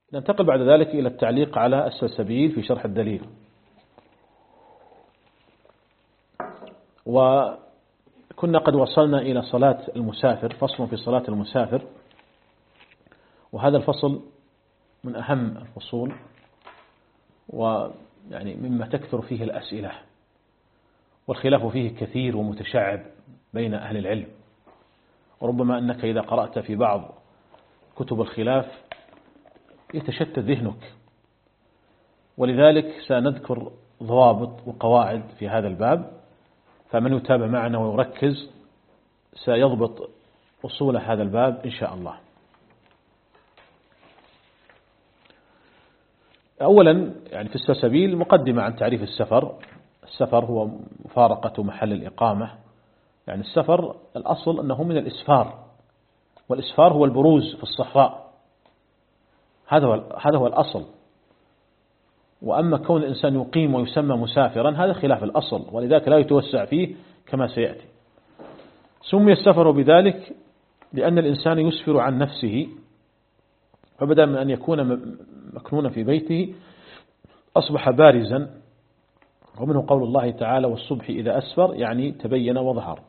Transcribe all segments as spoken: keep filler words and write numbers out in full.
ننتقل بعد ذلك إلى التعليق على السلسبيل في شرح الدليل. وكنا قد وصلنا إلى صلاة المسافر، فصل في صلاة المسافر، وهذا الفصل من أهم الفصول ويعني مما تكثر فيه الأسئلة، والخلاف فيه كثير ومتشعب بين أهل العلم، وربما أنك إذا قرأت في بعض كتب الخلاف يتشتت ذهنك، ولذلك سنذكر ضوابط وقواعد في هذا الباب، فمن يتابع معنا ويركز سيضبط أصول هذا الباب إن شاء الله. أولا يعني في السلسبيل مقدمة عن تعريف السفر. السفر هو مفارقة محل الإقامة، يعني السفر الأصل أنه من الإسفار، والإسفار هو البروز في الصحراء، هذا هو هذا هو الأصل. وأما كون الإنسان يقيم ويسمى مسافرا هذا خلاف الأصل، ولذلك لا يتوسع فيه كما سيأتي. سمي السفر بذلك لأن الإنسان يسفر عن نفسه، فبدأ من أن يكون مكنونا في بيته أصبح بارزا، ومنه قول الله تعالى والصبح إذا أسفر، يعني تبين وظهر.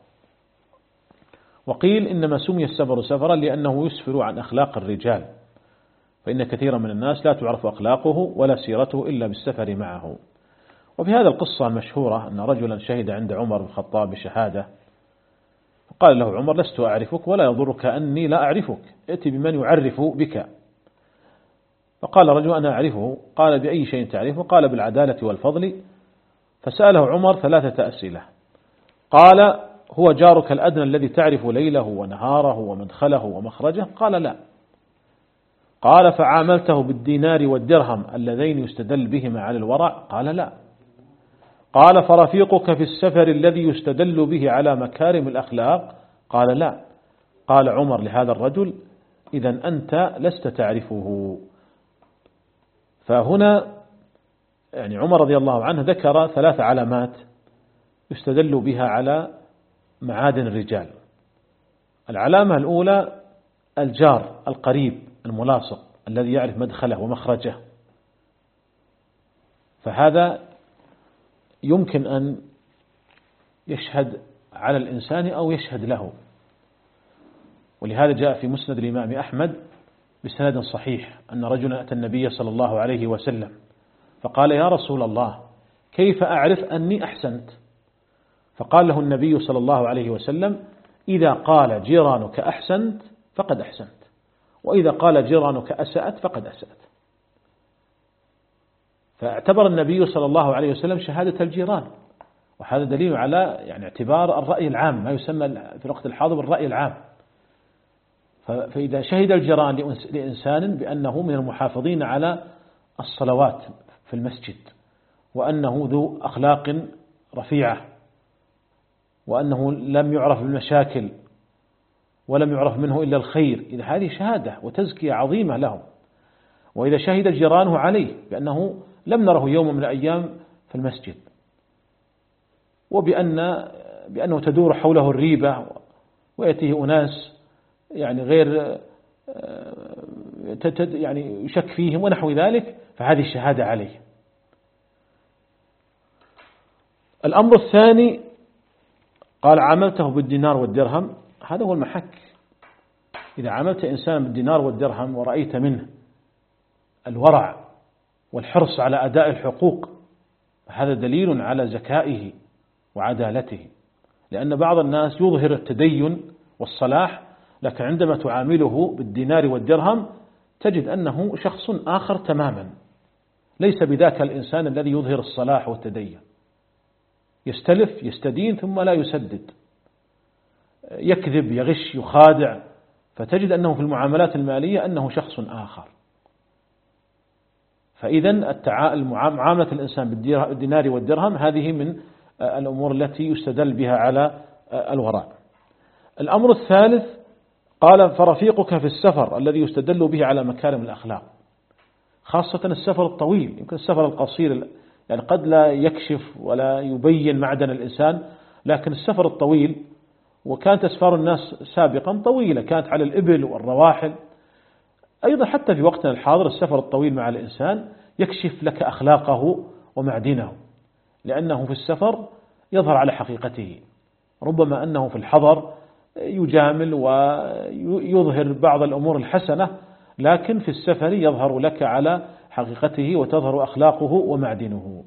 وقيل إنما سمي السفر سفرا لأنه يسفر عن أخلاق الرجال، فإن كثيرا من الناس لا تعرف أخلاقه ولا سيرته إلا بالسفر معه. وفي هذا القصة المشهورة أن رجلا شهد عند عمر بن الخطاب بشهادة، فقال له عمر لست أعرفك ولا يضرك أني لا أعرفك، ائتي بمن يعرف بك. فقال رجل أنا أعرفه، قال بأي شيء تعرفه؟ قال بالعدالة والفضل. فسأله عمر ثلاثة أسئلة، قال هو جارك الأدنى الذي تعرف ليله ونهاره ومدخله ومخرجه؟ قال لا. قال فعاملته بالدينار والدرهم اللذين يستدل بهما على الورع؟ قال لا. قال فرفيقك في السفر الذي يستدل به على مكارم الأخلاق؟ قال لا. قال عمر لهذا الرجل إذن أنت لست تعرفه. فهنا يعني عمر رضي الله عنه ذكر ثلاث علامات يستدل بها على معادن الرجال. العلامة الأولى الجار القريب الملاصق الذي يعرف مدخله ومخرجه، فهذا يمكن أن يشهد على الإنسان أو يشهد له. ولهذا جاء في مسند الإمام أحمد بسند صحيح أن رجلا أتى النبي صلى الله عليه وسلم فقال يا رسول الله كيف أعرف أني أحسنت؟ فقال له النبي صلى الله عليه وسلم إذا قال جيرانك أحسنت فقد أحسنت، وإذا قال جيرانك أسأت فقد أسأت. فاعتبر النبي صلى الله عليه وسلم شهادة الجيران، وهذا دليل على يعني اعتبار الرأي العام، ما يسمى في الوقت الحاضر بالرأي العام. فإذا شهد الجيران لإنسان بأنه من المحافظين على الصلوات في المسجد، وأنه ذو أخلاق رفيعة، وأنه لم يعرف بالمشاكل ولم يعرف منه إلا الخير، إذا هذه شهادة وتزكية عظيمة له. وإذا شهد جيرانه عليه بأنه لم نره يوم من الأيام في المسجد، وبأن بأنه تدور حوله الريبة ويأتيه أناس يعني غير يعني يشك فيهم ونحو ذلك، فهذه الشهادة عليه. الأمر الثاني قال عاملته بالدينار والدرهم، هذا هو المحك. إذا عاملت إنسان بالدينار والدرهم ورأيت منه الورع والحرص على أداء الحقوق، هذا دليل على ذكائه وعدالته، لأن بعض الناس يظهر التدين والصلاح، لكن عندما تعامله بالدينار والدرهم تجد أنه شخص آخر تماما، ليس بذاك الإنسان الذي يظهر الصلاح والتدين، يستلف يستدين ثم لا يسدد، يكذب يغش يخادع، فتجد أنه في المعاملات المالية أنه شخص آخر. فإذا معاملة الإنسان بالدينار والدرهم هذه من الأمور التي يستدل بها على الوراء. الأمر الثالث قال فرفيقك في السفر الذي يستدل به على مكارم الأخلاق، خاصة السفر الطويل. يمكن السفر القصير يعني قد لا يكشف ولا يبين معدن الإنسان، لكن السفر الطويل، وكانت أسفار الناس سابقا طويلة، كانت على الإبل والرواحل، أيضا حتى في وقتنا الحاضر السفر الطويل مع الإنسان يكشف لك أخلاقه ومعدنه، لأنه في السفر يظهر على حقيقته. ربما أنه في الحضر يجامل ويظهر بعض الأمور الحسنة، لكن في السفر يظهر لك على حقيقته وتظهر أخلاقه ومعدنه.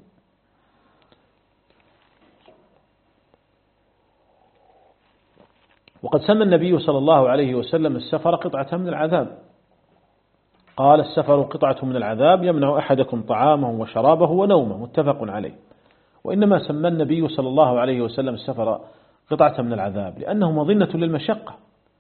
وقد سمى النبي صلى الله عليه وسلم السفر قطعة من العذاب، قال السفر قطعة من العذاب يمنع أحدكم طعامه وشرابه ونومه، متفق عليه. وإنما سمى النبي صلى الله عليه وسلم السفر قطعة من العذاب لأنه مظنة للمشقة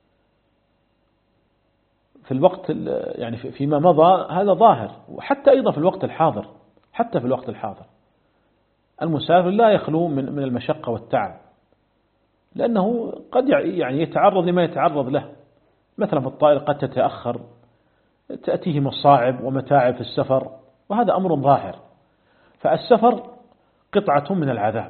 في الوقت يعني فيما مضى، هذا ظاهر، وحتى أيضا في الوقت الحاضر. حتى في الوقت الحاضر المسافر لا يخلو من من المشقة والتعب، لأنه قد يعني يتعرض لما يتعرض له. مثلا في الطائرة قد تتأخر، تأتيه مصاعب ومتاعب في السفر، وهذا أمر ظاهر. فالسفر قطعة من العذاب.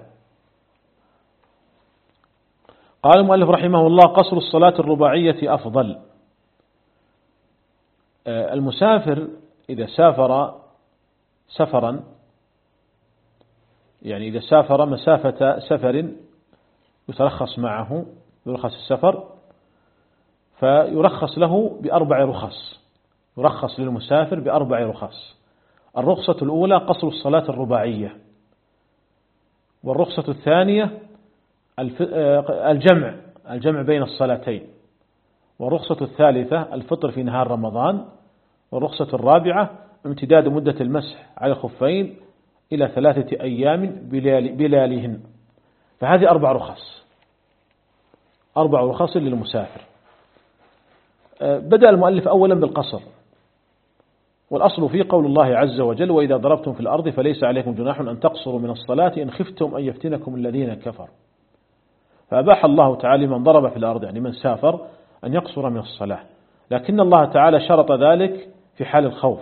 قال المؤلف رحمه الله: قصر الصلاة الرباعية أفضل. المسافر إذا سافر سفرا، يعني إذا سافر مسافة سفر يترخص معه، يرخص السفر، فيرخص له بأربع رخص. يرخص للمسافر بأربع رخص. الرخصة الأولى قصر الصلاة الرباعية، والرخصة الثانية الجمع الجمع بين الصلاتين، والرخصة الثالثة الفطر في نهار رمضان، والرخصة الرابعة امتداد مدة المسح على الخفين إلى ثلاثة أيام بلياليهن. فهذه أربع رخص، أربع رخص للمسافر. بدأ المؤلف أولا بالقصر، والأصل فيه قول الله عز وجل: وإذا ضربتم في الأرض فليس عليكم جناح أن تقصروا من الصلاة إن خفتم أن يفتنكم الذين كفروا. فأباح الله تعالى من ضرب في الأرض، يعني من سافر، أن يقصر من الصلاة، لكن الله تعالى شرط ذلك في حال الخوف.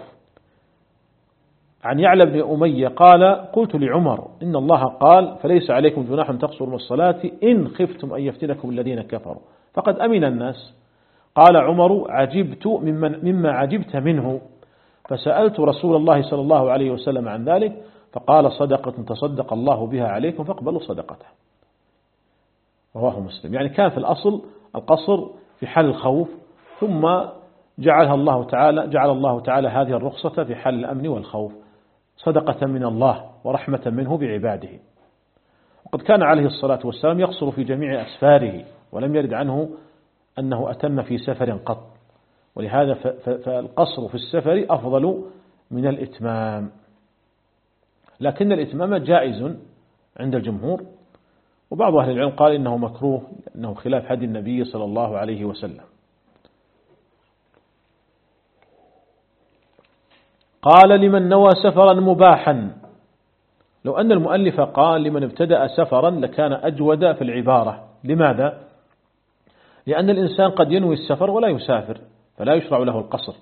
عن يعلى بن أمية قال: قلت لعمر: إن الله قال فليس عليكم جناح أن تقصروا من الصلاة إن خفتم أن يفتنكم الذين كفروا، فقد أمن الناس. قال عمر: عجبت ممن مما عجبت منه، فسألت رسول الله صلى الله عليه وسلم عن ذلك، فقال: صدقة تصدق الله بها عليكم فاقبلوا صدقته. رواه مسلم. يعني كان في الأصل القصر في حال الخوف، ثم جعلها الله تعالى جعل الله تعالى هذه الرخصة في حال الأمن والخوف، صدقة من الله ورحمة منه بعباده. وقد كان عليه الصلاة والسلام يقصر في جميع أسفاره، ولم يرد عنه أنه أتم في سفر قط، ولهذا فالقصر في السفر أفضل من الإتمام. لكن الإتمام جائز عند الجمهور، وبعض أهل العلم قال إنه مكروه، إنه خلاف هدي النبي صلى الله عليه وسلم. قال: لمن نوى سفرا مباحا. لو أن المؤلف قال لمن ابتدأ سفرا لكان أجود في العبارة. لماذا؟ لأن الإنسان قد ينوي السفر ولا يسافر، فلا يشرع له القصر.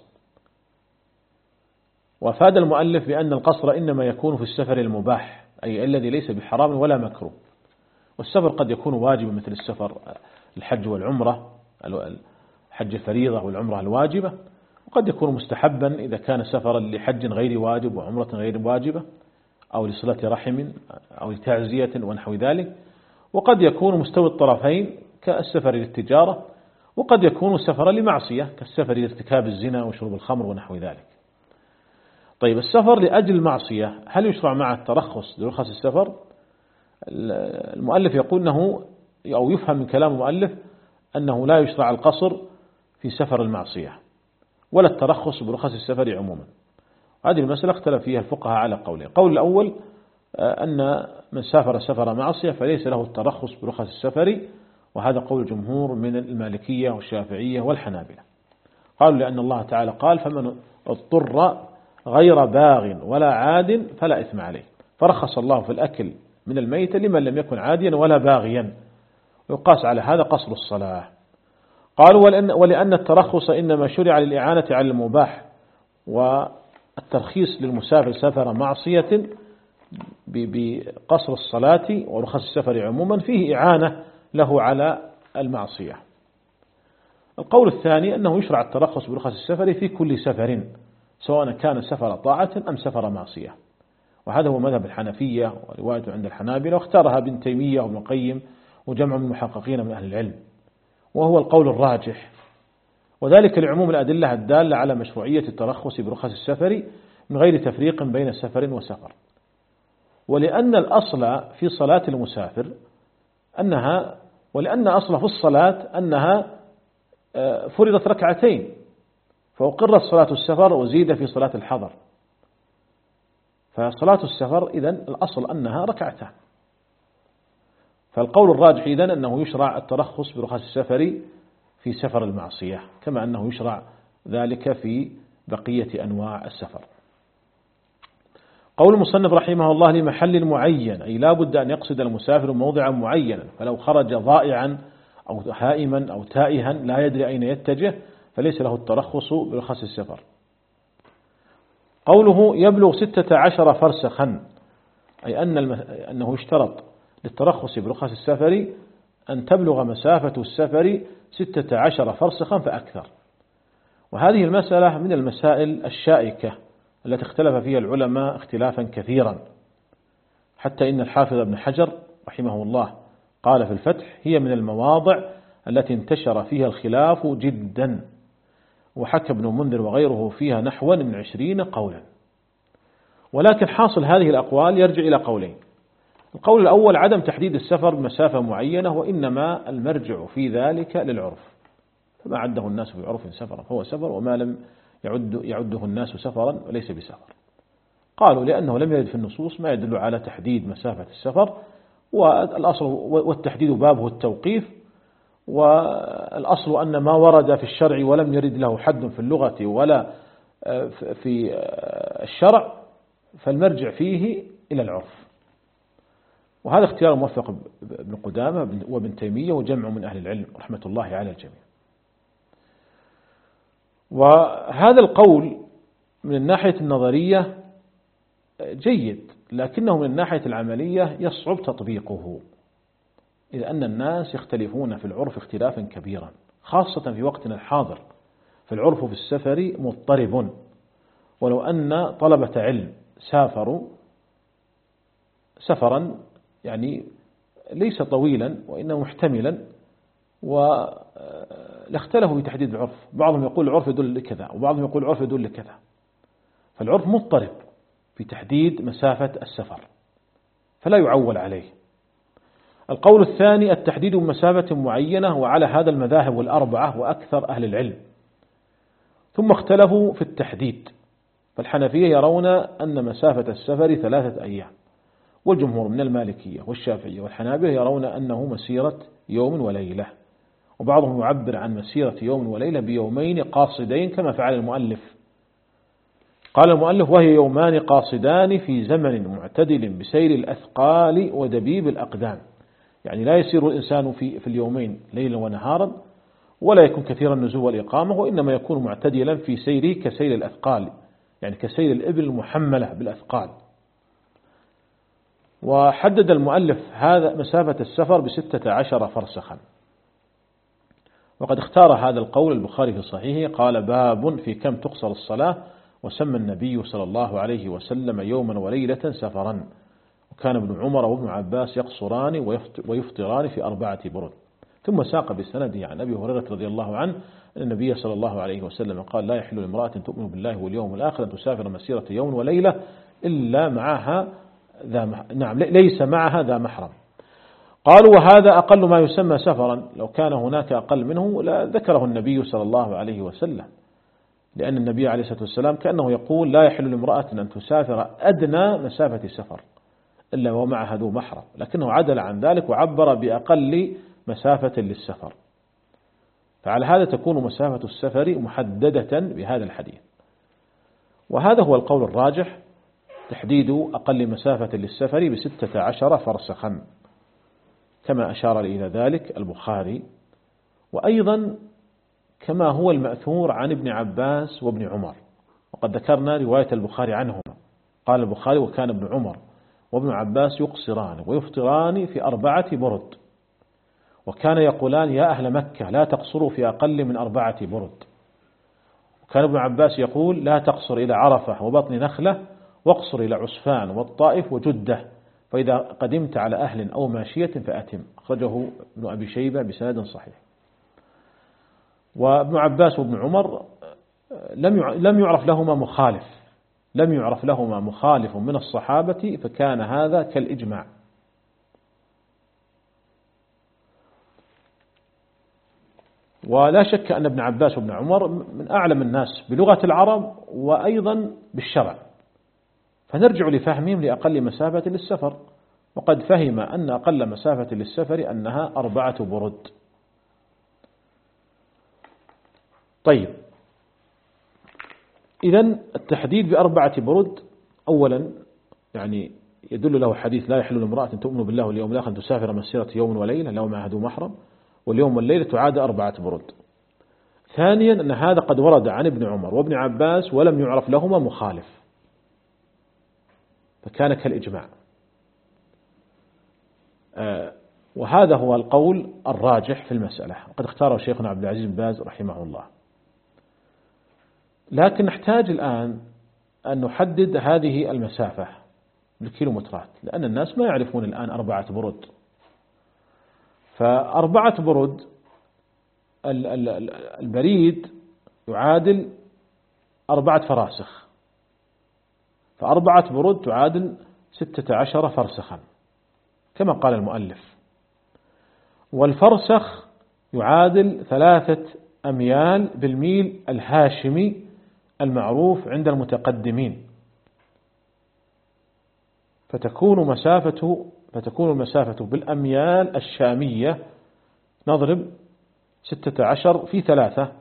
وفاد المؤلف بأن القصر إنما يكون في السفر المباح، أي الذي ليس بحرام ولا مكروه. والسفر قد يكون واجبا مثل السفر الحج والعمرة، الحج الفريضة والعمرة الواجبة، وقد يكون مستحبا إذا كان سفرا لحج غير واجب وعمرة غير واجبة، أو لصلة رحم أو لتعزية ونحو ذلك. وقد يكون مستوي الطرفين كالسفر للتجارة، وقد يكون سفرا لمعصية كالسفر لارتكاب الزنا وشرب الخمر ونحو ذلك. طيب، السفر لأجل المعصية هل يشرع مع الترخص لرخص السفر؟ المؤلف يقول أنه، أو يفهم من كلام المؤلف أنه لا يشرع القصر في سفر المعصية ولا الترخص برخص السفر عموما. هذه المسألة اختلف فيها الفقهاء على قولين. القول الأول أن من سافر سفر معصية فليس له الترخص برخص السفر، وهذا قول جمهور من المالكية والشافعية والحنابلة. قالوا لأن الله تعالى قال: فمن اضطر غير باغ ولا عاد فلا إثم عليه، فرخص الله في الأكل من الميت لمن لم يكن عاديا ولا باغيا، ويقاس على هذا قصر الصلاة. قالوا: ولأن, ولأن الترخص إنما شرع للإعانة على المباح، والترخيص للمسافر سفر معصية بقصر الصلاة ورخص السفر عموما فيه إعانة له على المعصية. القول الثاني أنه يشرع الترخص برخص السفر في كل سفر، سواء كان سفر طاعة أم سفر معصية، وهذا هو مذهب الحنفية ورواية عند الحنابلة، واختارها ابن تيمية وابن القيم وجمع من المحققين من أهل العلم، وهو القول الراجح، وذلك لعموم الأدلة الدالة على مشروعية الترخص برخص السفر من غير تفريق بين سفر وسفر، ولأن الأصل في صلاة المسافر أنها ولأن أصل في الصلاة أنها فرضت ركعتين، فأقرت صلاة السفر وزيد في صلاة الحضر، فصلاة السفر إذن الأصل أنها ركعتان. فالقول الراجح إذن أنه يشرع الترخص برخص السفر في سفر المعصية، كما أنه يشرع ذلك في بقية أنواع السفر. قول المصنف رحمه الله لمحل معين، أي لا بد أن يقصد المسافر موضعا معينا، فلو خرج ضائعا أو هائما أو تائها لا يدري أين يتجه فليس له الترخص برخص السفر. قوله يبلغ ستة عشر فرسخا، أي أن أنه يشترط للترخص برخص السفر أن تبلغ مسافة السفر ستة عشر فرسخا فأكثر، وهذه المسألة من المسائل الشائكة التي اختلف فيها العلماء اختلافا كثيرا، حتى إن الحافظ ابن حجر رحمه الله قال في الفتح هي من المواضع التي انتشر فيها الخلاف جدا، وحكى ابن منذر وغيره فيها نحو من عشرين قولا. ولكن حاصل هذه الأقوال يرجع إلى قولين: القول الأول عدم تحديد السفر بمسافة معينة، وإنما المرجع في ذلك للعرف، فما عده الناس في عرف سفرا هو سفر، وما لم يعد يعده الناس سفرا وليس بسفر. قالوا لأنه لم يرد في النصوص ما يدل على تحديد مسافة السفر، والأصل والتحديد بابه التوقيف، والأصل أن ما ورد في الشرع ولم يرد له حد في اللغة ولا في الشرع فالمرجع فيه إلى العرف، وهذا اختيار موفق ابن قدامة وابن تيمية وجمع من أهل العلم رحمة الله على الجميع. وهذا القول من الناحية النظرية جيد، لكنه من الناحية العملية يصعب تطبيقه، إذ أن الناس يختلفون في العرف اختلافا كبيرا، خاصة في وقتنا الحاضر، فالعرف في السفر مضطرب، ولو أن طلبة علم سافروا سفرا يعني ليس طويلا وإنه محتملا ولاختلفوا في تحديد العرف، بعضهم يقول العرف يدل لكذا وبعضهم يقول العرف يدل لكذا، فالعرف مضطرب في تحديد مسافة السفر فلا يعول عليه. القول الثاني التحديد بمسافة معينة، وعلى هذا المذاهب الأربعة وأكثر أهل العلم، ثم اختلفوا في التحديد، فالحنفية يرون أن مسافة السفر ثلاثة أيام، والجمهور من المالكية والشافعية والحنابلة يرون أنه مسيرة يوم وليلة، وبعضهم يعبر عن مسيرة يوم وليلة بيومين قاصدين كما فعل المؤلف. قال المؤلف وهي يومان قاصدان في زمن معتدل بسير الأثقال ودبيب الأقدام، يعني لا يسير الإنسان في في اليومين ليلا ونهارا، ولا يكون كثير النزول والإقامة، وإنما يكون معتدلا في سيره كسير الأثقال، يعني كسير الإبل المحملة بالأثقال. وحدد المؤلف هذا مسافة السفر بستة عشر فرسخا، وقد اختار هذا القول البخاري في صحيحه، قال باب في كم تقصر الصلاة، وسمى النبي صلى الله عليه وسلم يوما وليلة سفرا، وكان ابن عمر وابن عباس يقصران ويفطران في أربعة برد. ثم ساق بسنده عن أبي هريرة رضي الله عنه أن النبي صلى الله عليه وسلم قال لا يحل لامرأة تؤمن بالله واليوم الآخر أن تسافر مسيرة يوم وليلة إلا معها ذا مح... نعم ليس معها ذا محرم. قالوا وهذا أقل ما يسمى سفرا، لو كان هناك أقل منه لذكره النبي صلى الله عليه وسلم، لأن النبي عليه الصلاة والسلام كأنه يقول لا يحل لامرأة أن تسافر أدنى مسافة سفر إلا ومعها ذو محرم، لكنه عدل عن ذلك وعبر بأقل مسافة للسفر، فعلى هذا تكون مسافة السفر محددة بهذا الحديث. وهذا هو القول الراجح، تحديد أقل مسافة للسفر بستة عشر فرسخا كما أشار إلى ذلك البخاري، وأيضا كما هو المأثور عن ابن عباس وابن عمر، وقد ذكرنا رواية البخاري عنهما. قال البخاري وكان ابن عمر وابن عباس يقصران ويفطران في أربعة برد، وكان يقولان يا أهل مكة لا تقصروا في أقل من أربعة برد. وكان ابن عباس يقول لا تقصر إلى عرفة وبطن نخلة، واقصر إلى عسفان والطائف وجدة، فإذا قدمت على أهل أو ماشية فأتم. أخرجه ابن أبي شيبة بسند صحيح. وابن عباس وابن عمر لم يعرف لهما مخالف لم يعرف لهما مخالف من الصحابة، فكان هذا كالإجماع. ولا شك أن ابن عباس وابن عمر من أعلم الناس بلغة العرب وأيضا بالشرع، فنرجع لفهمهم لأقل مسافة للسفر، وقد فهم أن أقل مسافة للسفر أنها أربعة برد. طيب، إذن التحديد بأربعة برد أولا يعني يدل له حديث لا يحل لامرأة تؤمن بالله واليوم الآخر أن تسافر مسيرة يوم وليلة لو معها ذو محرم، واليوم والليلة تعاد أربعة برد. ثانيا أن هذا قد ورد عن ابن عمر وابن عباس ولم يعرف لهما مخالف، فكان كالإجماع. آه وهذا هو القول الراجح في المسألة، قد اختاره شيخنا عبد العزيز بن باز رحمه الله. لكن نحتاج الآن أن نحدد هذه المسافة بالكيلومترات، لأن الناس ما يعرفون الآن أربعة برد. فأربعة برد البريد يعادل أربعة فراسخ، فأربعة برد تعادل ستة عشر فرسخا كما قال المؤلف، والفرسخ يعادل ثلاثة أميال بالميل الهاشمي المعروف عند المتقدمين، فتكون مسافته فتكون المسافة بالأميال الشامية نضرب ستة عشر في ثلاثة،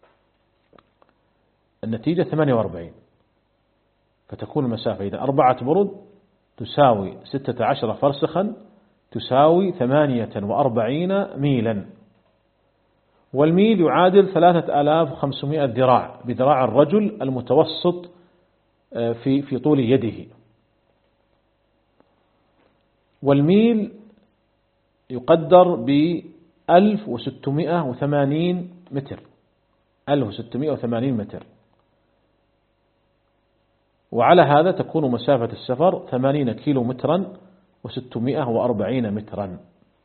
النتيجة ثمانية وأربعين، فتكون المسافة إذا أربعة برد تساوي ستة عشر فرسخا تساوي ثمانية وأربعين ميلا، والميل يعادل ثلاثة آلاف وخمسمائة ذراع بذراع الرجل المتوسط في في طول يده، والميل يقدر ب ألف وستمائة وثمانين متر ألف وستمائة وثمانين متر، وعلى هذا تكون مسافة السفر ثمانين كيلو مترا وستمائة وأربعين مترا.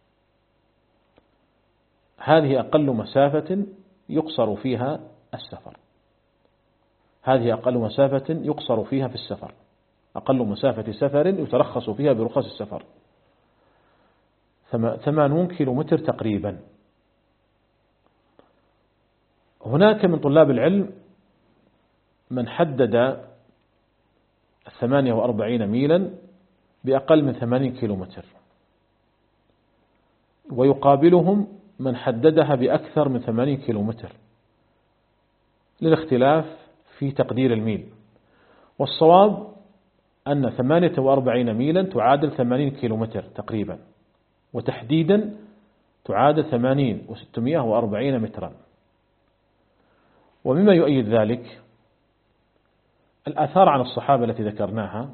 هذه أقل مسافة يقصر فيها السفر هذه أقل مسافة يقصر فيها في السفر أقل مسافة سفر يترخص فيها برخص السفر ثمانون كيلو متر تقريبا. هناك من طلاب العلم من حدد الثمانية وأربعين ميلا بأقل من ثمانين كيلو متر، ويقابلهم من حددها بأكثر من ثمانين كيلو متر للاختلاف في تقدير الميل، والصواب أن ثمانية وأربعين ميلا تعادل ثمانين كيلو متر تقريبا، وتحديدا تعادل ثمانين وستمائة وأربعين مترا. ومما يؤيد ذلك الآثار عن الصحابة التي ذكرناها،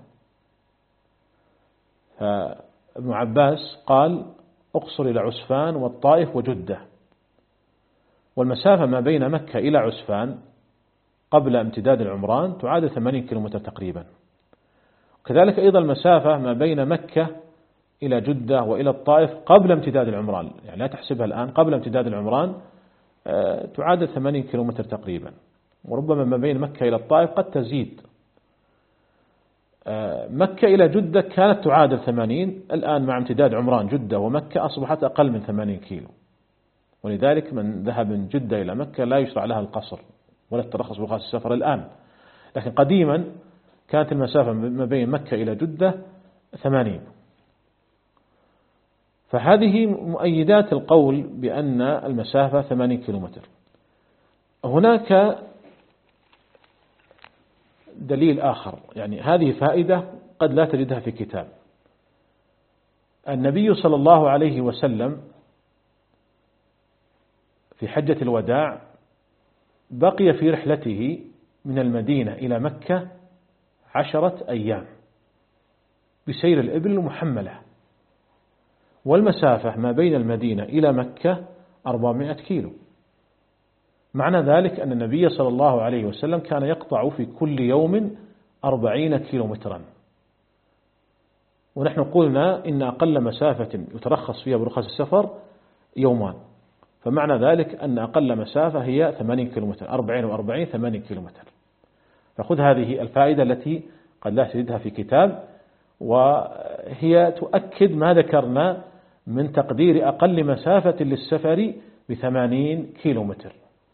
فابن عباس قال اقصر إلى عسفان والطائف وجدة، والمسافة ما بين مكة إلى عسفان قبل امتداد العمران تعادل ثمانين كيلومتر تقريبا، وكذلك أيضا المسافة ما بين مكة إلى جدة وإلى الطائف قبل امتداد العمران، يعني لا تحسبها الآن، قبل امتداد العمران تعادل ثمانين كيلومتر تقريبا، وربما ما بين مكة إلى الطائف قد تزيد. مكة إلى جدة كانت تعادل ثمانين، الآن مع امتداد عمران جدة ومكة أصبحت أقل من ثمانين كيلو، ولذلك من ذهب من جدة إلى مكة لا يشرع لها القصر ولا الترخص برخص السفر الآن، لكن قديما كانت المسافة ما بين مكة إلى جدة ثمانين. فهذه مؤيدات القول بأن المسافة ثمانين كيلومتر. هناك دليل آخر، يعني هذه فائدة قد لا تجدها في كتاب. النبي صلى الله عليه وسلم في حجة الوداع بقي في رحلته من المدينة إلى مكة عشرة أيام بسير الإبل المحملة، والمسافة ما بين المدينة إلى مكة أربعمائة كيلو. معنى ذلك أن النبي صلى الله عليه وسلم كان يقطع في كل يوم أربعين كيلو مترا، ونحن قلنا إن أقل مسافة يترخص فيها برخص السفر يومان، فمعنى ذلك أن أقل مسافة هي ثمانين كيلو متر، أربعين وأربعين ثمانين كيلو متر. فخذ هذه الفائدة التي قد لا تجدها في كتاب، وهي تؤكد ما ذكرنا من تقدير أقل مسافة للسفر بثمانين كيلو متر.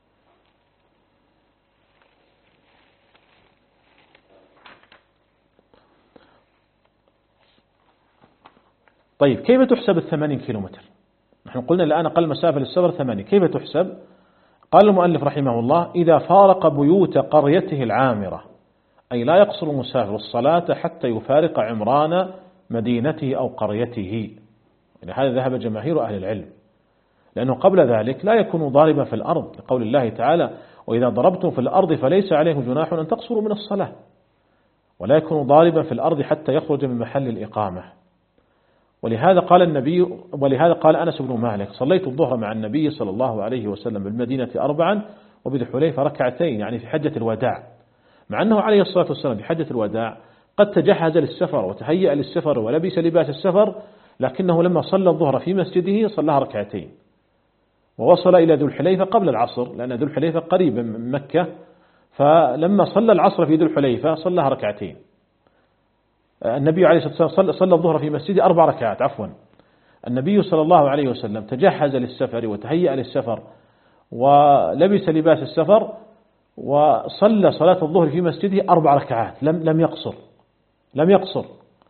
طيب كيف تحسب الثمانين كيلو متر؟ نحن قلنا الآن أقل مسافة للسفر ثمانين، كيف تحسب؟ قال المؤلف رحمه الله: إذا فارق بيوت قريته العامرة، أي لا يقصر المسافر الصلاة حتى يفارق عمران مدينته أو قريته. يعني هذا ذهب جماهير أهل العلم، لأنه قبل ذلك لا يكون ضاربا في الأرض، لقول الله تعالى: وإذا ضربتم في الأرض فليس عليكم جناح أن تقصروا من الصلاة، ولا يكون ضاربا في الأرض حتى يخرج من محل الإقامة. ولهذا قال النبي ولهذا قال أنس بن مالك: صليت الظهر مع النبي صلى الله عليه وسلم بالمدينة أربعا وبذي الحليفة ركعتين، يعني في حجة الوداع، مع أنه عليه الصلاة والسلام في حجة الوداع قد تجهز للسفر وتهيأ للسفر ولبس لباس السفر، لكنه لما صلى الظهر في مسجده صلىها ركعتين، ووصل إلى ذو الحليفة قبل العصر، لأن ذو الحليفة قريب من مكة، فلما صلى العصر في ذو الحليفة صلىها ركعتين. النبي عليه الصلاة والسلام صلى الظهر في مسجده أربع ركعات عفوا النبي صلى الله عليه وسلم تجهز للسفر وتهيأ للسفر ولبس لباس السفر وصلى صلاة الظهر في مسجده أربع ركعات، لم لم يقصر لم يقصر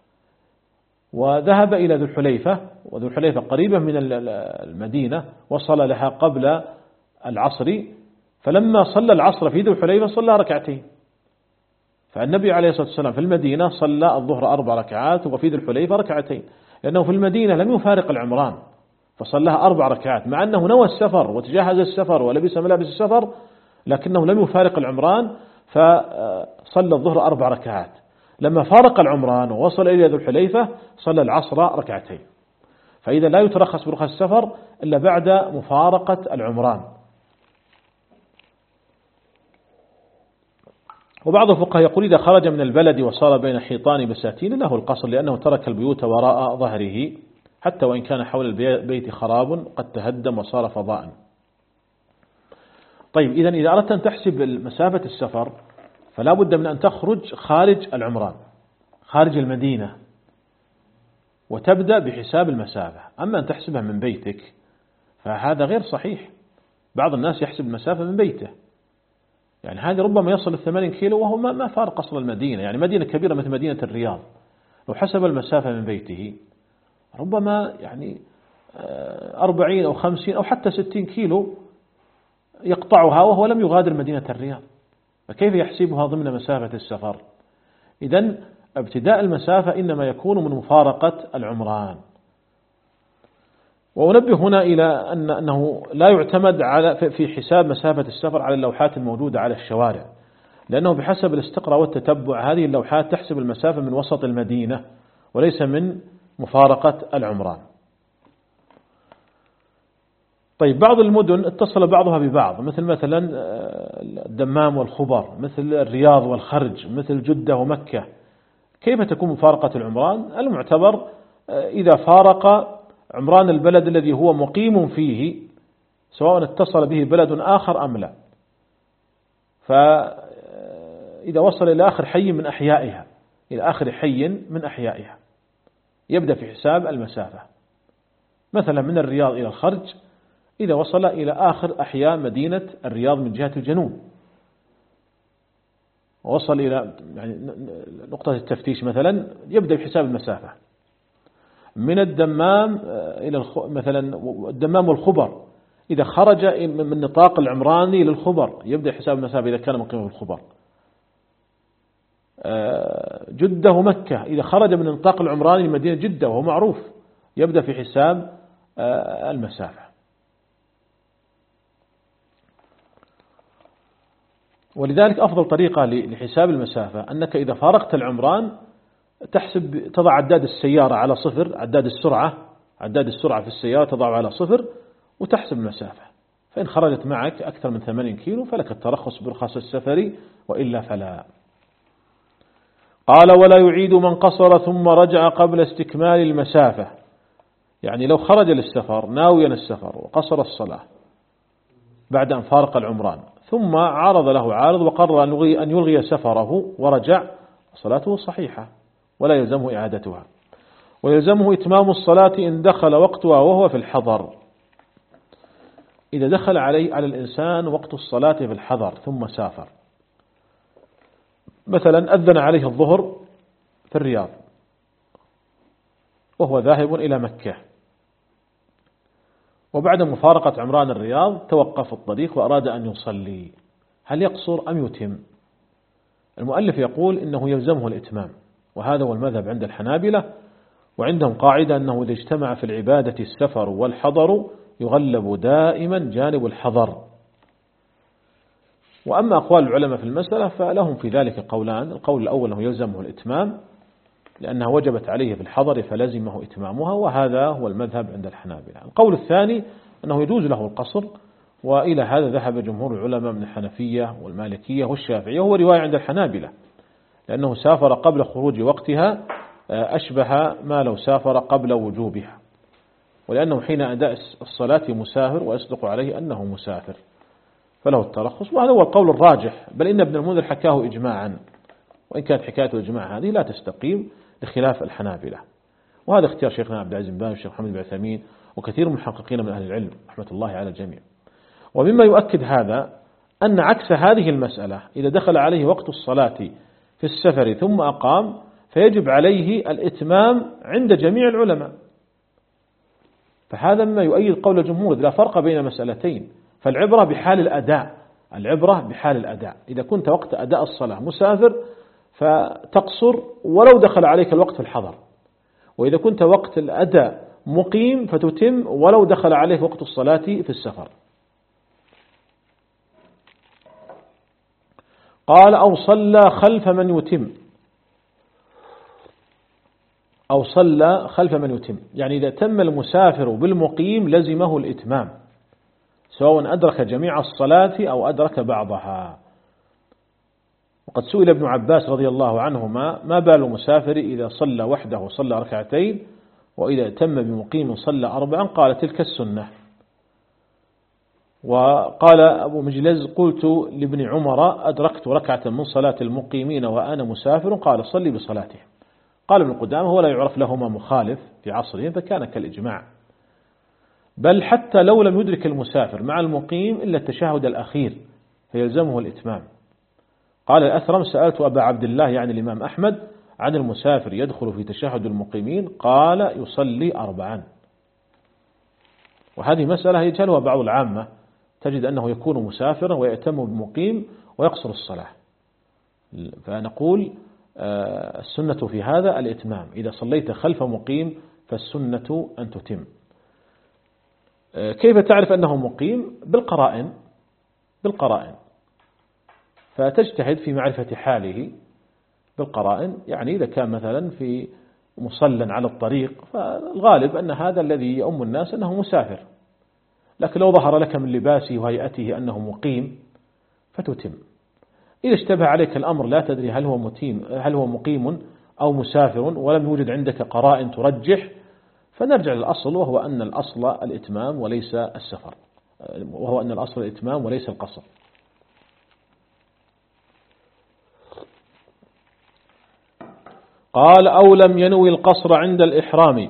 وذهب إلى ذو الحليفة، وذو الحليفة قريبة من المدينة، وصل لها قبل العصر، فلما صلى العصر في ذو الحليفة صلى ركعتين. فالنبي عليه الصلاة والسلام في المدينة صلى الظهر أربع ركعات، وفي ذو الحليفة ركعتين، لأنه في المدينة لم يفارق العمران فصلىها أربع ركعات، مع أنه نوى السفر وتجهز السفر ولبس ملابس السفر، لكنه لم يفارق العمران فصلى الظهر أربع ركعات. لما فارق العمران ووصل إلى ذو الحليفة صلى العصر ركعتين. فإذا لا يترخص برخص السفر إلا بعد مفارقة العمران. وبعض الفقهاء يقول: إذا خرج من البلد وصار بين حيطان بساتين له القصر، لأنه ترك البيوت وراء ظهره، حتى وإن كان حول البيت خراب قد تهدم وصار فضاء. طيب إذا إذا أردت أن تحسب مسافة السفر فلا بد من أن تخرج خارج العمران، خارج المدينة، وتبدأ بحساب المسافة. أما أن تحسبها من بيتك فهذا غير صحيح. بعض الناس يحسب المسافة من بيته، يعني هذا ربما يصل الثمانين كيلو وهو ما ما فارق أصل المدينة، يعني مدينة كبيرة مثل مدينة الرياض لو حسب المسافة من بيته ربما يعني أربعين أو خمسين أو حتى ستين كيلو يقطعها وهو لم يغادر مدينة الرياض، فكيف يحسبها ضمن مسافة السفر؟ إذن ابتداء المسافة إنما يكون من مفارقة العمران. وأنبه هنا إلى أن أنه لا يعتمد على في حساب مسافة السفر على اللوحات الموجودة على الشوارع، لأنه بحسب الاستقراء والتتبع هذه اللوحات تحسب المسافة من وسط المدينة وليس من مفارقة العمران. طيب بعض المدن اتصل بعضها ببعض، مثل مثلا الدمام والخبر، مثل الرياض والخرج، مثل جدة ومكة، كيف تكون مفارقة العمران؟ المعتبر إذا فارق عمران البلد الذي هو مقيم فيه، سواء اتصل به بلد آخر أم لا، فإذا وصل إلى آخر حي من أحيائها إلى آخر حي من أحيائها يبدأ في حساب المسافة. مثلا من الرياض إلى الخرج إذا وصل إلى آخر أحياء مدينة الرياض من جهة الجنوب ووصل إلى يعني نقطة التفتيش مثلا يبدأ بحساب المسافة. من الدمام إلى الخ... مثلا الدمام والخبر إذا خرج من نطاق العمراني للخبر يبدأ حساب المسافة إذا كان مقيم في الخبر. جدة ومكة إذا خرج من نطاق العمراني لمدينة جدة وهو معروف يبدأ في حساب المسافة. ولذلك أفضل طريقة لحساب المسافة أنك إذا فارقت العمران تحسب تضع عداد السيارة على صفر، عداد السرعة عداد السرعة في السيارة تضع على صفر وتحسب المسافة، فإن خرجت معك أكثر من ثمانين كيلو فلك الترخص برخص السفري، وإلا فلا. قال ولا يعيد من قصر ثم رجع قبل استكمال المسافة، يعني لو خرج للسفر ناويا السفر وقصر الصلاة بعد أن فارق العمران ثم عارض له عارض وقرر أن يلغي سفره ورجع، صلاته صحيحة ولا يلزمه إعادتها، ويلزمه إتمام الصلاة إن دخل وقتها وهو في الحضر. إذا دخل عليه على الإنسان وقت الصلاة في الحضر ثم سافر، مثلا أذن عليه الظهر في الرياض وهو ذاهب إلى مكة، وبعد مفارقة عمران الرياض توقف الطريق وأراد أن يصلي، هل يقصر أم يتم؟ المؤلف يقول إنه يلزمه الإتمام، وهذا هو المذهب عند الحنابلة، وعندهم قاعدة أنه إذا اجتمع في العبادة السفر والحضر يغلب دائما جانب الحضر. وأما أقوال العلماء في المسألة فلهم في ذلك قولان، القول الأول أنه يلزمه الإتمام لأنها وجبت عليه في الحضر فلزمه إتمامها، وهذا هو المذهب عند الحنابلة. القول الثاني أنه يجوز له القصر، وإلى هذا ذهب جمهور العلماء من الحنفية والمالكية والشافعية، وهو رواية عند الحنابلة، لأنه سافر قبل خروج وقتها أشبه ما لو سافر قبل وجوبها، ولأنه حين أداء الصلاة مسافر ويصدق عليه أنه مسافر فله الترخص، وهذا هو القول الراجح، بل إن ابن المنذر حكاه إجماعا، وإن كانت حكاية الإجماع هذه لا تستقيم لخلاف الحنابلة، وهذا اختيار شيخنا عبد العزيز بن باز والشيخ محمد بن عثيمين وكثير من المحققين من أهل العلم رحمة الله على الجميع. ومما يؤكد هذا أن عكس هذه المسألة إذا دخل عليه وقت الصلاة في السفر ثم أقام فيجب عليه الإتمام عند جميع العلماء، فهذا مما يؤيد قول الجمهور، لا فرق بين مسألتين، فالعبرة بحال الأداء، العبرة بحال الأداء، إذا كنت وقت أداء الصلاة مسافر فتقصر ولو دخل عليك الوقت في الحضر، وإذا كنت وقت الأداء مقيم فتتم ولو دخل عليك وقت الصلاة في السفر. قال أو صلى خلف من يتم، أو صلى خلف من يتم، يعني إذا تم المسافر بالمقيم لزمه الإتمام سواء أدرك جميع الصلاة أو أدرك بعضها. وقد سئل ابن عباس رضي الله عنهما ما بال المسافر إذا صلى وحده صلى ركعتين وإذا تم بمقيم صلى أربعا، قال تلك السنة. وقال أبو مجلز قلت لابن عمر أدركت ركعة من صلاة المقيمين وأنا مسافر، قال صلي بصلاته. قال ابن قدامة ولا يعرف لهما مخالف في عصرهم فكان كالإجماع، بل حتى لو لم يدرك المسافر مع المقيم إلا التشهد الأخير فيلزمه الإتمام. قال الأثرم سألت أبا عبد الله يعني الإمام أحمد عن المسافر يدخل في تشهد المقيمين، قال يصلي أربعا. وهذه مسألة يجهلها بعض العامة، تجد أنه يكون مسافرا ويأتم بمقيم ويقصر الصلاة، فنقول السنة في هذا الإتمام، إذا صليت خلف مقيم فالسنة أن تتم. كيف تعرف أنه مقيم؟ بالقرائن، بالقرائن فتجتهد في معرفة حاله بالقرائن، يعني إذا كان مثلا في مصلى على الطريق فالغالب أن هذا الذي يؤم الناس أنه مسافر، لكن لو ظهر لك من لباسه وهيئته أنه مقيم فتتم. إذا اشتبه عليك الأمر لا تدري هل هو متيم هل هو مقيم أو مسافر ولم يوجد عندك قرائن ترجح، فنرجع للأصل، وهو أن الأصل الإتمام وليس السفر، وهو أن الأصل الإتمام وليس القصر. قال أو لم ينوي القصر عند الإحرام،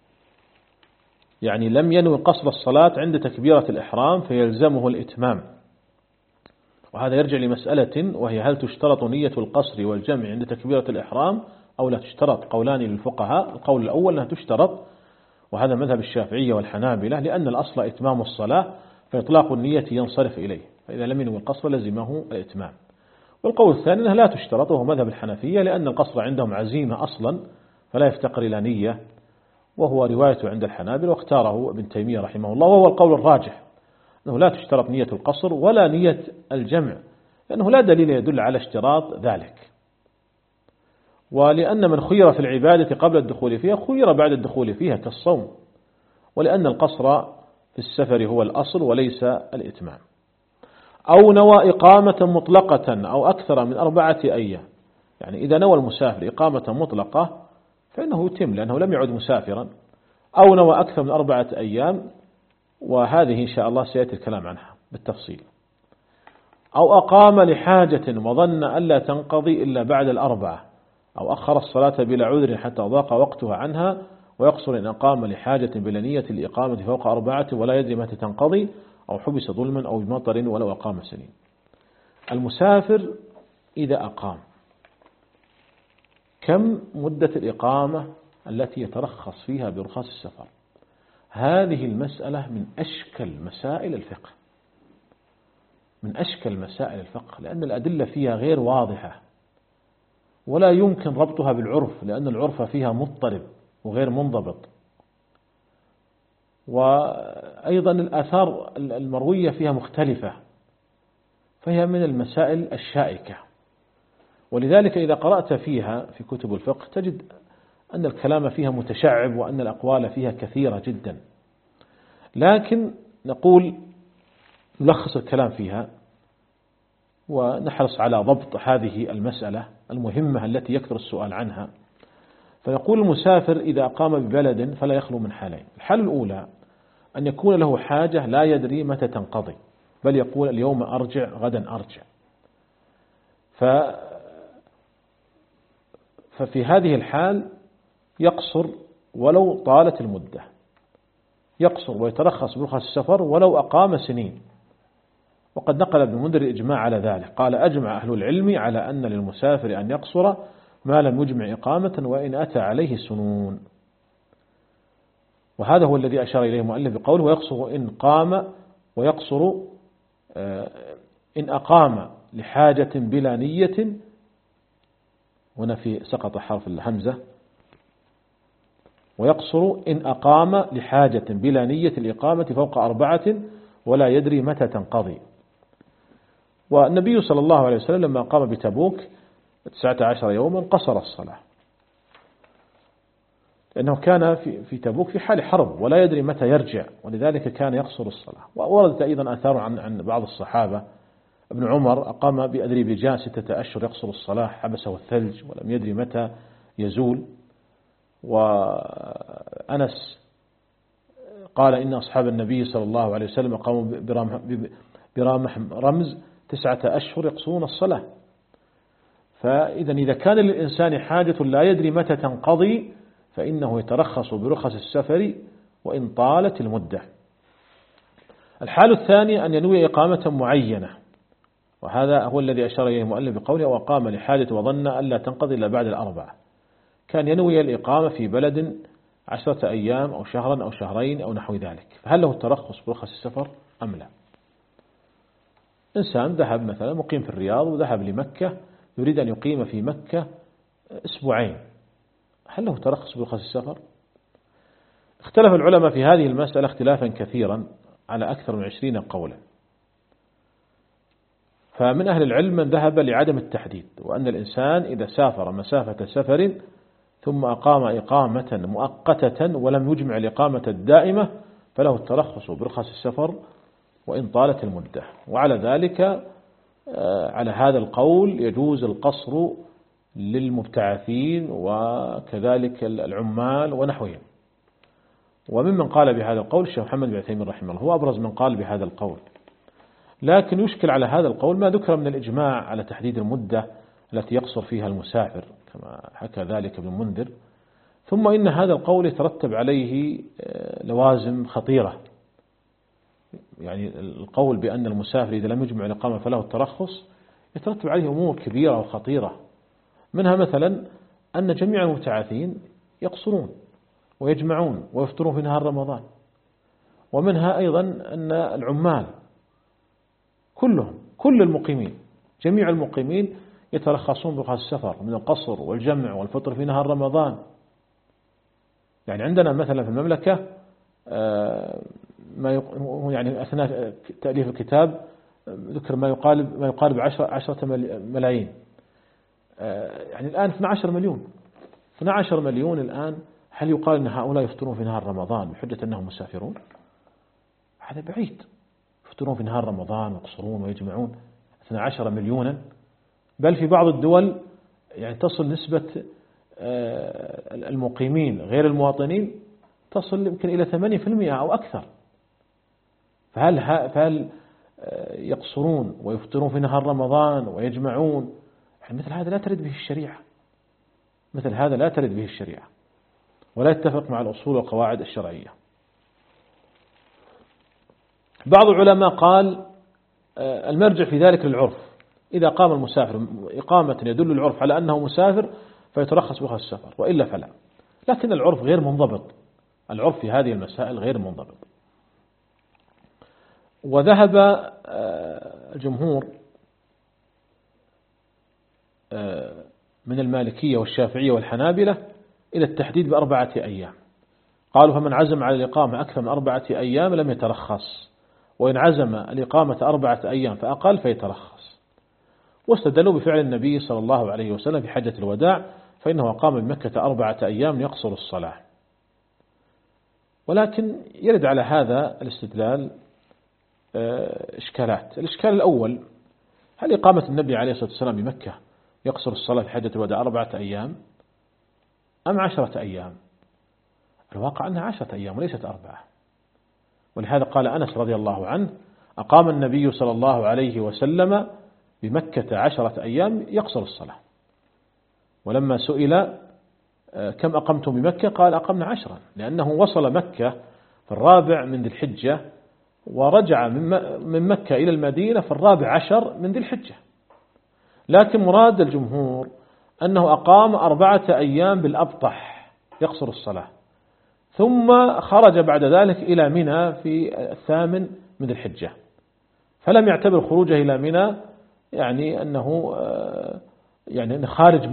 يعني لم ينوي قصر الصلاة عند تكبيرة الإحرام فيلزمه الإتمام، وهذا يرجع لمسألة وهي هل تشترط نية القصر والجمع عند تكبيرة الإحرام أو لا تشترط؟ قولان للفقهاء، القول الأول أنها تشترط، وهذا مذهب الشافعية والحنابلة، لأن الأصل إتمام الصلاة فإطلاق النية ينصرف إليه، فإذا لم ينوي القصر لزمه الإتمام. والقول الثاني أنها لا تشترط، وهو مذهب الحنفية، لأن القصر عندهم عزيمة أصلا فلا يفتقر إلى نية، وهو روايته عند الحنابلة واختاره ابن تيمية رحمه الله، وهو القول الراجح أنه لا تشترط نية القصر ولا نية الجمع، لأنه لا دليل يدل على اشتراط ذلك، ولأن من خير في العبادة قبل الدخول فيها خير بعد الدخول فيها كالصوم، ولأن القصر في السفر هو الأصل وليس الإتمام. أو نوى إقامة مطلقة أو أكثر من أربعة أيام، يعني إذا نوى المسافر إقامة مطلقة فإنه يتم لأنه لم يعد مسافرا، أو نوى أكثر من أربعة أيام، وهذه إن شاء الله سيأتي الكلام عنها بالتفصيل. أو أقام لحاجة وظن ألا تنقضي إلا بعد الأربعة، أو أخر الصلاة بلا عذر حتى ضاق وقتها عنها، ويقصر إن أقام لحاجة بلا نية الإقامة فوق أربعة ولا يدري متى تنقضي، أو حبس ظلما أو بمطر ولو أقام سنين. المسافر إذا أقام كم مدة الإقامة التي يترخص فيها برخص السفر؟ هذه المسألة من أشكل مسائل الفقه، من أشكل مسائل الفقه، لأن الأدلة فيها غير واضحة ولا يمكن ربطها بالعرف، لأن العرف فيها مضطرب وغير منضبط. وأيضا الآثار المروية فيها مختلفة، فهي من المسائل الشائكة. ولذلك إذا قرأت فيها في كتب الفقه تجد أن الكلام فيها متشعب وأن الأقوال فيها كثيرة جدا، لكن نقول نلخص الكلام فيها ونحرص على ضبط هذه المسألة المهمة التي يكثر السؤال عنها. فيقول المسافر إذا أقام ببلد فلا يخلو من حالين. الحالة الأولى أن يكون له حاجة لا يدري متى تنقضي، بل يقول اليوم أرجع غدا أرجع. ف ففي هذه الحال يقصر ولو طالت المدة، يقصر ويترخص برخص السفر ولو أقام سنين. وقد نقل ابن المنذر الإجماع على ذلك، قال أجمع أهل العلم على أن للمسافر أن يقصر ما لم يجمع إقامة وإن أتى عليه سنون. وهذا هو الذي أشار إليه المؤلف بقوله ويقصر إن قام، ويقصر إن أقام لحاجة بلا نية، هنا في سقط حرف الهمزة، ويقصر إن أقام لحاجة بلا نية الإقامة فوق أربعة ولا يدري متى تنقضي. والنبي صلى الله عليه وسلم لما قام بتبوك تسعة عشر يوما قصر الصلاة، لأنه كان في في تبوك في حال حرب ولا يدري متى يرجع، ولذلك كان يقصر الصلاة. ووردت أيضا آثار عن عن بعض الصحابة، ابن عمر أقام بأذربيجان ستة أشهر يقصر الصلاة، حبسه الثلج ولم يدري متى يزول. وأنس قال إن أصحاب النبي صلى الله عليه وسلم قاموا برامح رمز تسعة أشهر يقصرون الصلاة. فإذا إذا كان للإنسان حاجة لا يدري متى تنقضي فإنه يترخص برخص السفر وإن طالت المدة. الحال الثاني أن ينوي إقامة معينة، وهذا هو الذي أشار إليه المؤلف بقوله وقام لحاجة وظن ألا تنقضي إلا بعد الأربعة. كان ينوي الإقامة في بلد عشرة أيام أو شهرا أو شهرين أو نحو ذلك، فهل له الترخص برخص السفر أم لا؟ إنسان ذهب مثلا مقيم في الرياض وذهب لمكة يريد أن يقيم في مكة أسبوعين، هل له ترخص برخص السفر؟ اختلف العلماء في هذه المسألة اختلافا كثيرا على أكثر من عشرين قولا. فمن أهل العلم من ذهب لعدم التحديد، وأن الإنسان إذا سافر مسافة سفر ثم أقام إقامة مؤقتة ولم يجمع الإقامة الدائمة فله الترخص برخص السفر وإن طالت المدة. وعلى ذلك على هذا القول يجوز القصر للمبتعثين وكذلك العمال ونحوهم. وممن قال بهذا القول الشيخ محمد بن عثيمين رحمه الله، هو أبرز من قال بهذا القول. لكن يشكل على هذا القول ما ذكر من الإجماع على تحديد المدة التي يقصر فيها المسافر كما حكى ذلك ابن المنذر. ثم إن هذا القول يترتب عليه لوازم خطيرة، يعني القول بأن المسافر إذا لم يجمع الإقامة فله الترخص يترتب عليه أمور كبيرة وخطيرة، منها مثلا أن جميع المبتعثين يقصرون ويجمعون ويفطرون في نهار رمضان، ومنها أيضا أن العمال كلهم كل المقيمين جميع المقيمين يترخصون برخص السفر من القصر والجمع والفطر في نهار رمضان. يعني عندنا مثلا في المملكة ما يعني أثناء تأليف الكتاب ذكر ما يقارب ما يقارب عشرة عشرة ملايين، يعني الآن اثنا عشر مليون اثنا عشر مليون الآن هل يقال أن هؤلاء يفطرون في نهار رمضان بحجة أنهم مسافرون؟ هذا بعيد. يفطرون في نهار رمضان ويقصرون ويجمعون اثنا عشر مليونا، بل في بعض الدول يعني تصل نسبة المقيمين غير المواطنين تصل يمكن إلى ثمانية بالمئة أو أكثر. فهل فهل يقصرون ويفطرون في نهار رمضان ويجمعون؟ يعني مثل هذا لا ترد به الشريعة، مثل هذا لا ترد به الشريعة ولا يتفق مع الأصول والقواعد الشرعية. بعض العلماء قال المرجع في ذلك للعرف، إذا قام المسافر إقامة يدل العرف على أنه مسافر فيترخص بها السفر، وإلا فلا. لكن العرف غير منضبط، العرف في هذه المسائل غير منضبط. وذهب الجمهور من المالكية والشافعية والحنابلة إلى التحديد بأربعة أيام. قالوا فمن عزم على الإقامة أكثر من أربعة أيام لم يترخص، وإن عزم الإقامة أربعة أيام فأقل فيترخص. واستدلوا بفعل النبي صلى الله عليه وسلم في حجة الوداع، فإنه أقام بمكة أربعة أيام يقصر الصلاة. ولكن يرد على هذا الاستدلال إشكالات. الإشكال الأول، هل إقامة النبي عليه الصلاة والسلام بمكة يقصر الصلاة في حجة الوداع أربعة أيام أم عشرة أيام؟ الواقع أنها عشرة أيام وليست أربعة. ولهذا قال أنس رضي الله عنه أقام النبي صلى الله عليه وسلم بمكة عشرة أيام يقصر الصلاة. ولما سئل كم أقمتم بمكة قال أقمنا عشرا، لأنه وصل مكة في الرابع من ذي الحجة ورجع من مكة إلى المدينة في الرابع عشر من ذي الحجة. لكن مراد الجمهور أنه أقام أربعة أيام بالأبطح يقصر الصلاة، ثم خرج بعد ذلك إلى منى في الثامن من ذي الحجة، فلم يعتبر خروجه إلى منى يعني أنه يعني خارج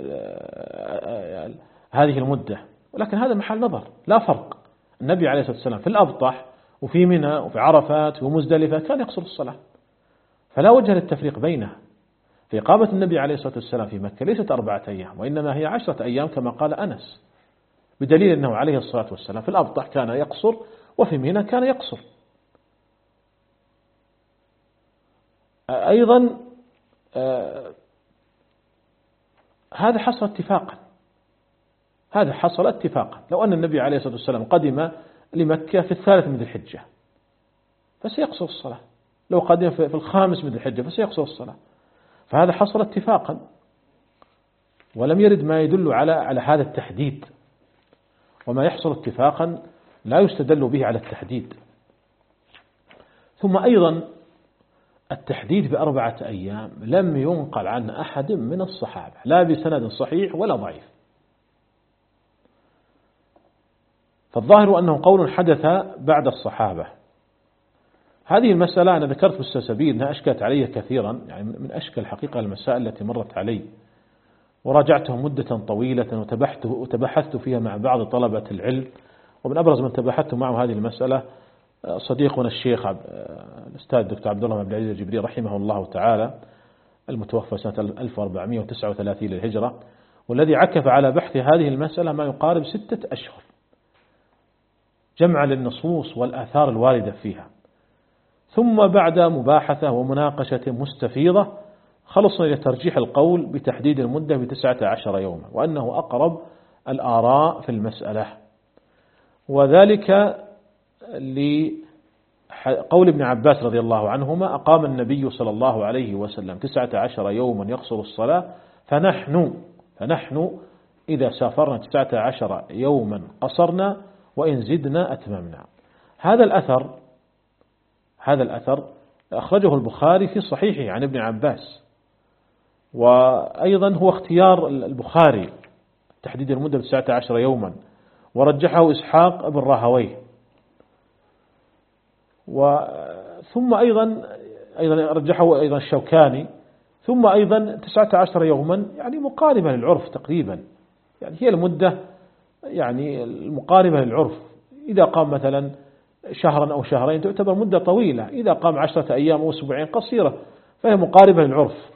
هذه المدة. ولكن هذا محل نظر، لا فرق. النبي عليه الصلاة والسلام في الأبطح وفي منى وفي عرفات ومزدلفة كان يقصر الصلاة، فلا وجه للتفريق بينه. في إقامة النبي عليه الصلاة والسلام في مكة ليست أربعة أيام، وإنما هي عشرة أيام كما قال أنس، بدليل أنه عليه الصلاة والسلام في الأبطح كان يقصر وفي منى كان يقصر. أيضا هذا حصل اتفاقا، هذا حصل اتفاقا. لو أن النبي عليه الصلاة والسلام قدم لمكة في الثالث من ذي الحجة فسيقصر الصلاة، لو قدم في الخامس من ذي الحجة فسيقصر الصلاة. فهذا حصل اتفاقا، ولم يرد ما يدل على على هذا التحديد. وما يحصل اتفاقا لا يستدل به على التحديد. ثم أيضا التحديد بأربعة أيام لم ينقل عن أحد من الصحابة، لا بسند صحيح ولا ضعيف. فالظاهر أنه قول حدث بعد الصحابة. هذه المسألة أنا ذكرت بالسلسبيل أنها أشكلت علي كثيرا، يعني من أشكل حقيقة المسائل التي مرت علي، وراجعتهم مدة طويلة وتبحثت فيها مع بعض طلبة العلم. ومن أبرز من تبحثت معه هذه المسألة صديقنا الشيخ الأستاذ الدكتور عبد الله بن عبد العزيز الجبري رحمه الله تعالى، المتوفى سنة ألف وأربعمائة وتسعة وثلاثين للهجرة، والذي عكف على بحث هذه المسألة ما يقارب ستة أشهر جمع للنصوص والآثار الواردة فيها. ثم بعد مباحثة ومناقشة مستفيضة خلصنا إلى ترجيح القول بتحديد المدة بتسعة عشر يوما، وأنه أقرب الآراء في المسألة. وذلك لقول ابن عباس رضي الله عنهما أقام النبي صلى الله عليه وسلم تسعة عشر يوما يقصر الصلاة، فنحن فنحن إذا سافرنا تسعة عشر يوما قصرنا وإن زدنا أتممنا. هذا الأثر هذا الأثر أخرجه البخاري في صحيحه عن ابن عباس، وأيضا هو اختيار البخاري تحديد المدة بتسعة عشر يوما، ورجحه إسحاق بن راهويه. وثم أيضا أيضا رجحه أيضا الشوكاني. ثم أيضا تسعة عشر يوما يعني مقاربة للعرف تقريبا، يعني هي المدة يعني المقاربة للعرف. إذا قام مثلا شهرا أو شهرين تعتبر مدة طويلة، إذا قام عشرة أيام أو أسبوعين قصيرة، فهي مقاربة للعرف.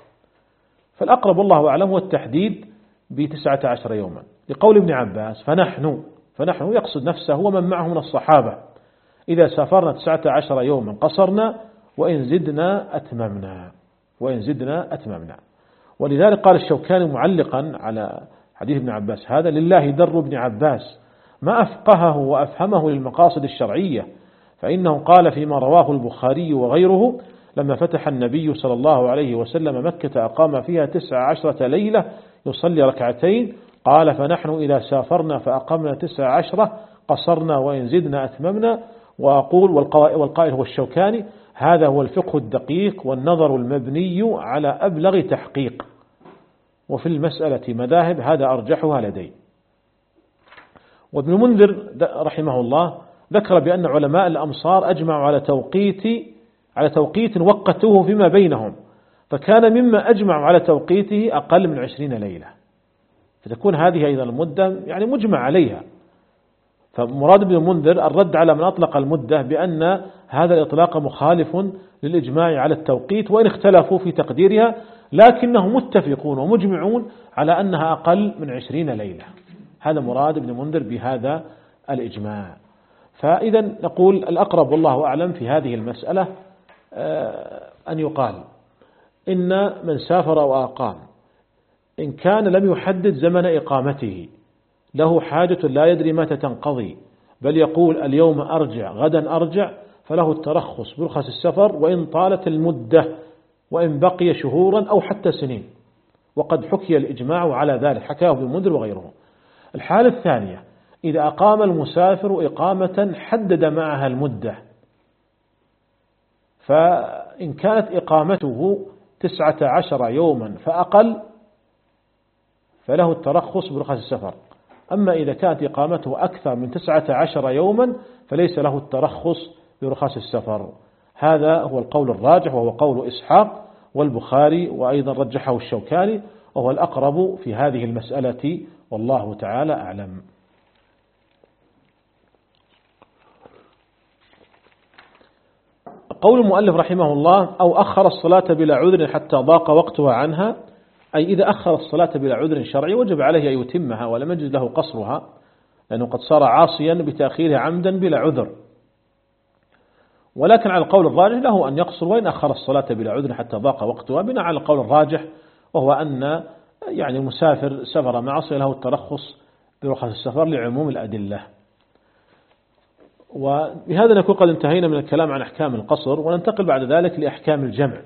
فالأقرب والله أعلم هو التحديد بتسعة عشر يوما، لقول ابن عباس فنحن فنحن يقصد نفسه ومن معه من الصحابة إذا سافرنا تسعة عشر يوما قصرنا وإن زدنا أتممنا وإن زدنا أتممنا. ولذلك قال الشوكاني معلقا على حديث ابن عباس هذا: لله در ابن عباس ما أفقهه وأفهمه للمقاصد الشرعية، فإنه قال فيما رواه البخاري وغيره: لما فتح النبي صلى الله عليه وسلم مكة أقام فيها تسع عشرة ليلة يصلي ركعتين، قال: فنحن إذا سافرنا فأقمنا تسع عشرة قصرنا وإن زدنا أتممنا. وأقول والقائل هو الشوكاني: هذا هو الفقه الدقيق والنظر المبني على أبلغ تحقيق، وفي المسألة مذاهب هذا أرجحها لدي. وابن منذر رحمه الله ذكر بأن علماء الأمصار أجمعوا على توقيت على توقيت وقتوه فيما بينهم، فكان مما أجمعوا على توقيته أقل من عشرين ليلة، فتكون هذه أيضا المدة يعني مجمع عليها. فمراد ابن المنذر الرد على من أطلق المدة بأن هذا الإطلاق مخالف للإجماع على التوقيت، وإن اختلفوا في تقديرها لكنهم متفقون ومجمعون على أنها أقل من عشرين ليلة. هذا مراد ابن المنذر بهذا الإجماع. فإذا نقول الأقرب والله أعلم في هذه المسألة أن يقال إن من سافر وأقام إن كان لم يحدد زمن إقامته له حاجة لا يدري متى تنقضي، بل يقول اليوم أرجع غدا أرجع، فله الترخص برخص السفر وإن طالت المدة وإن بقي شهورا أو حتى سنين، وقد حكي الإجماع على ذلك، حكاه ابن المنذر وغيره. الحالة الثانية: إذا أقام المسافر إقامة حدد معها المدة، فإن كانت إقامته تسعة عشر يوما فأقل فله الترخص برخص السفر، أما إذا كانت إقامته أكثر من تسعة عشر يوما فليس له الترخص برخص السفر. هذا هو القول الراجح، وهو قول إسحاق والبخاري، وأيضا رجحه الشوكاني، وهو الأقرب في هذه المسألة، والله تعالى أعلم. قول المؤلف رحمه الله: أو أخر الصلاة بلا عذر حتى ضاق وقتها عنها، أي إذا أخر الصلاة بلا عذر شرعي وجب عليه أن يتمها ولم يجد له قصرها، لأنه قد صار عاصيا بتأخيرها عمدا بلا عذر. ولكن على القول الراجح له أن يقصر وإن أخر الصلاة بلا عذر حتى ضاق وقتها، بناء على القول الراجح، وهو أن يعني المسافر سفر معصية له الترخص برخص السفر لعموم الأدلة. وبهذا نكون قد انتهينا من الكلام عن أحكام القصر، وننتقل بعد ذلك لأحكام الجمع.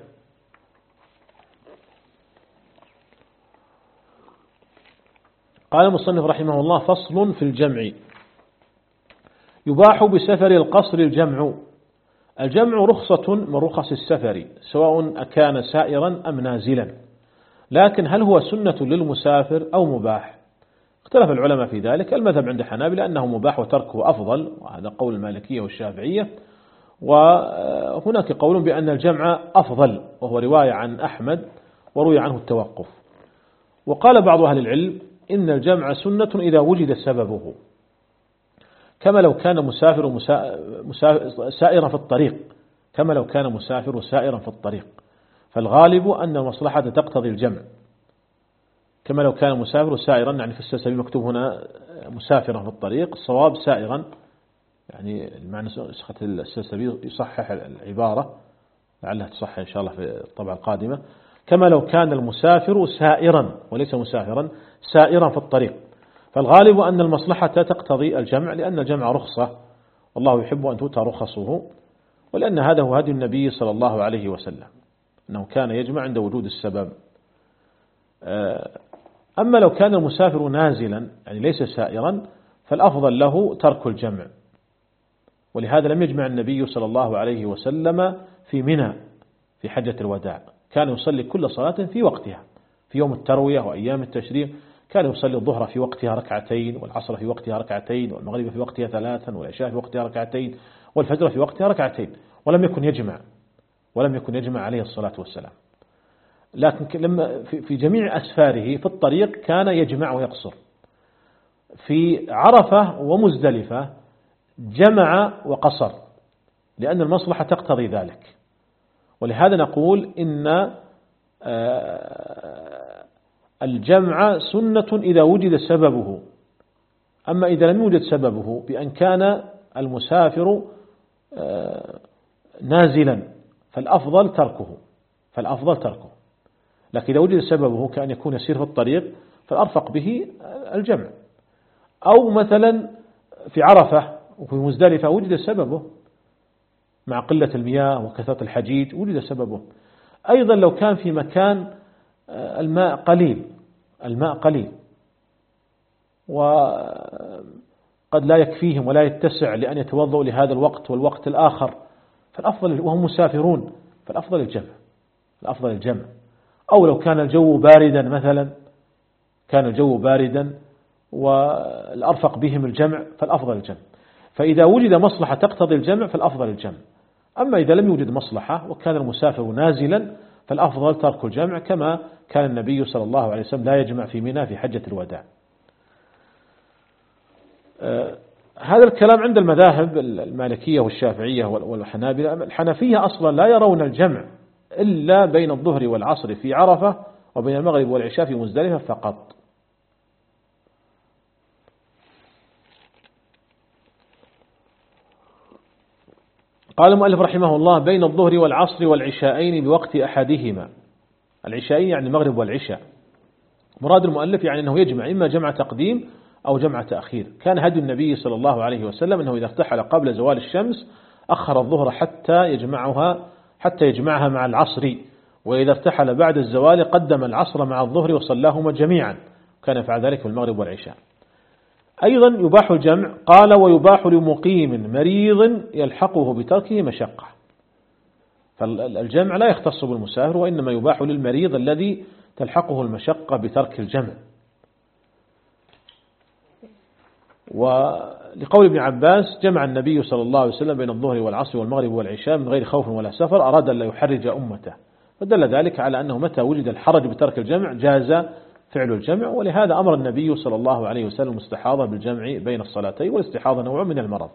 قال المصنف رحمه الله: فصل في الجمع. يباح بسفر القصر الجمع. الجمع رخصة من رخص السفر، سواء أكان سائرا أم نازلا، لكن هل هو سنة للمسافر أو مباح؟ اختلف العلماء في ذلك. المذهب عند الحنابلة أنه مباح وتركه أفضل، وهذا قول المالكية والشافعية. وهناك قول بأن الجمع أفضل، وهو رواية عن أحمد وروي عنه التوقف. وقال بعض أهل العلم إن الجمع سنة إذا وجد سببه، كما لو كان مسافر مسا... مسا... سائرا في الطريق كما لو كان مسافر سائرا في الطريق، فالغالب أن المصلحة تقتضي الجمع، كما لو كان مسافر سائرا، يعني في السلسبيل مكتوب هنا مسافرا في الطريق، الصواب سائرا، يعني المعنى نسخة السلسبيل يصحح العبارة، لعلها تصحح إن شاء الله في الطبعة القادمة. كما لو كان المسافر سائرا وليس مسافرا، سائرا في الطريق، فالغالب أن المصلحة تقتضي الجمع، لأن الجمع رخصة، والله يحب أن تؤتى رخصه، ولأن هذا هو هدي النبي صلى الله عليه وسلم، أنه كان يجمع عند وجود السبب. أما لو كان المسافر نازلا يعني ليس سائرا، فالأفضل له ترك الجمع، ولهذا لم يجمع النبي صلى الله عليه وسلم في منى في حجة الوداع، كان يصلي كل صلاة في وقتها، في يوم التروية وأيام التشريق كان يصلي الظهر في وقتها ركعتين، والعصر في وقتها ركعتين، والمغرب في وقتها ثلاثا، والعشاء في وقتها ركعتين، والفجر في وقتها ركعتين، ولم يكن يجمع ولم يكن يجمع عليه الصلاة والسلام. لكن لما في جميع أسفاره في الطريق كان يجمع ويقصر. في عرفة ومزدلفة جمع وقصر، لأن المصلحة تقتضي ذلك. ولهذا نقول إن الجمع سنة إذا وجد سببه، أما إذا لم يوجد سببه بأن كان المسافر نازلا فالأفضل تركه فالأفضل تركه لكن إذا وجد سببه كأن يكون يسير في الطريق فالأرفق به الجمع. أو مثلا في عرفة وفي مزدلفة وجد سببه مع قلة المياه وكثرة الحجيج وجد سببه. أيضا لو كان في مكان الماء قليل الماء قليل وقد لا يكفيهم ولا يتسع لأن يتوضأوا لهذا الوقت والوقت الآخر فالأفضل وهم مسافرون فالأفضل الجمع الأفضل الجمع. أو لو كان الجو باردا مثلا كان الجو باردا والأرفق بهم الجمع فالأفضل الجمع. فإذا وجد مصلحة تقتضي الجمع فالأفضل الجمع. أما إذا لم يوجد مصلحة وكان المسافر نازلا فالأفضل ترك الجمع كما كان النبي صلى الله عليه وسلم لا يجمع في منى في حجة الوداع. آه هذا الكلام عند المذاهب المالكية والشافعية والحنابلة. الحنفية أصلا لا يرون الجمع إلا بين الظهر والعصر في عرفة وبين المغرب والعشاء في مزدلفة فقط. قال المؤلف رحمه الله بين الظهر والعصر والعشاءين بوقت أحدهما. العشاءين يعني المغرب والعشاء. مراد المؤلف يعني أنه يجمع إما جمع تقديم أو جمع تأخير. كان هدي النبي صلى الله عليه وسلم أنه إذا ارتحل قبل زوال الشمس أخر الظهر حتى يجمعها حتى يجمعها مع العصر، وإذا ارتحل بعد الزوال قدم العصر مع الظهر وصلاهما جميعا، كان يفعل ذلك في المغرب والعشاء. أيضا يباح الجمع، قال ويباح لمقيم مريض يلحقه بتركه مشقة. فالجمع لا يختص بالمسافر وإنما يباح للمريض الذي تلحقه المشقة بترك الجمع. ولقول ابن عباس جمع النبي صلى الله عليه وسلم بين الظهر والعصر والمغرب والعشاء من غير خوف ولا سفر، أراد أن لا يحرج أمته، فدل ذلك على أنه متى وجد الحرج بترك الجمع جاز فعل الجمع. ولهذا أمر النبي صلى الله عليه وسلم المستحاضة بالجمع بين الصلاتين، والاستحاضة نوع من المرض.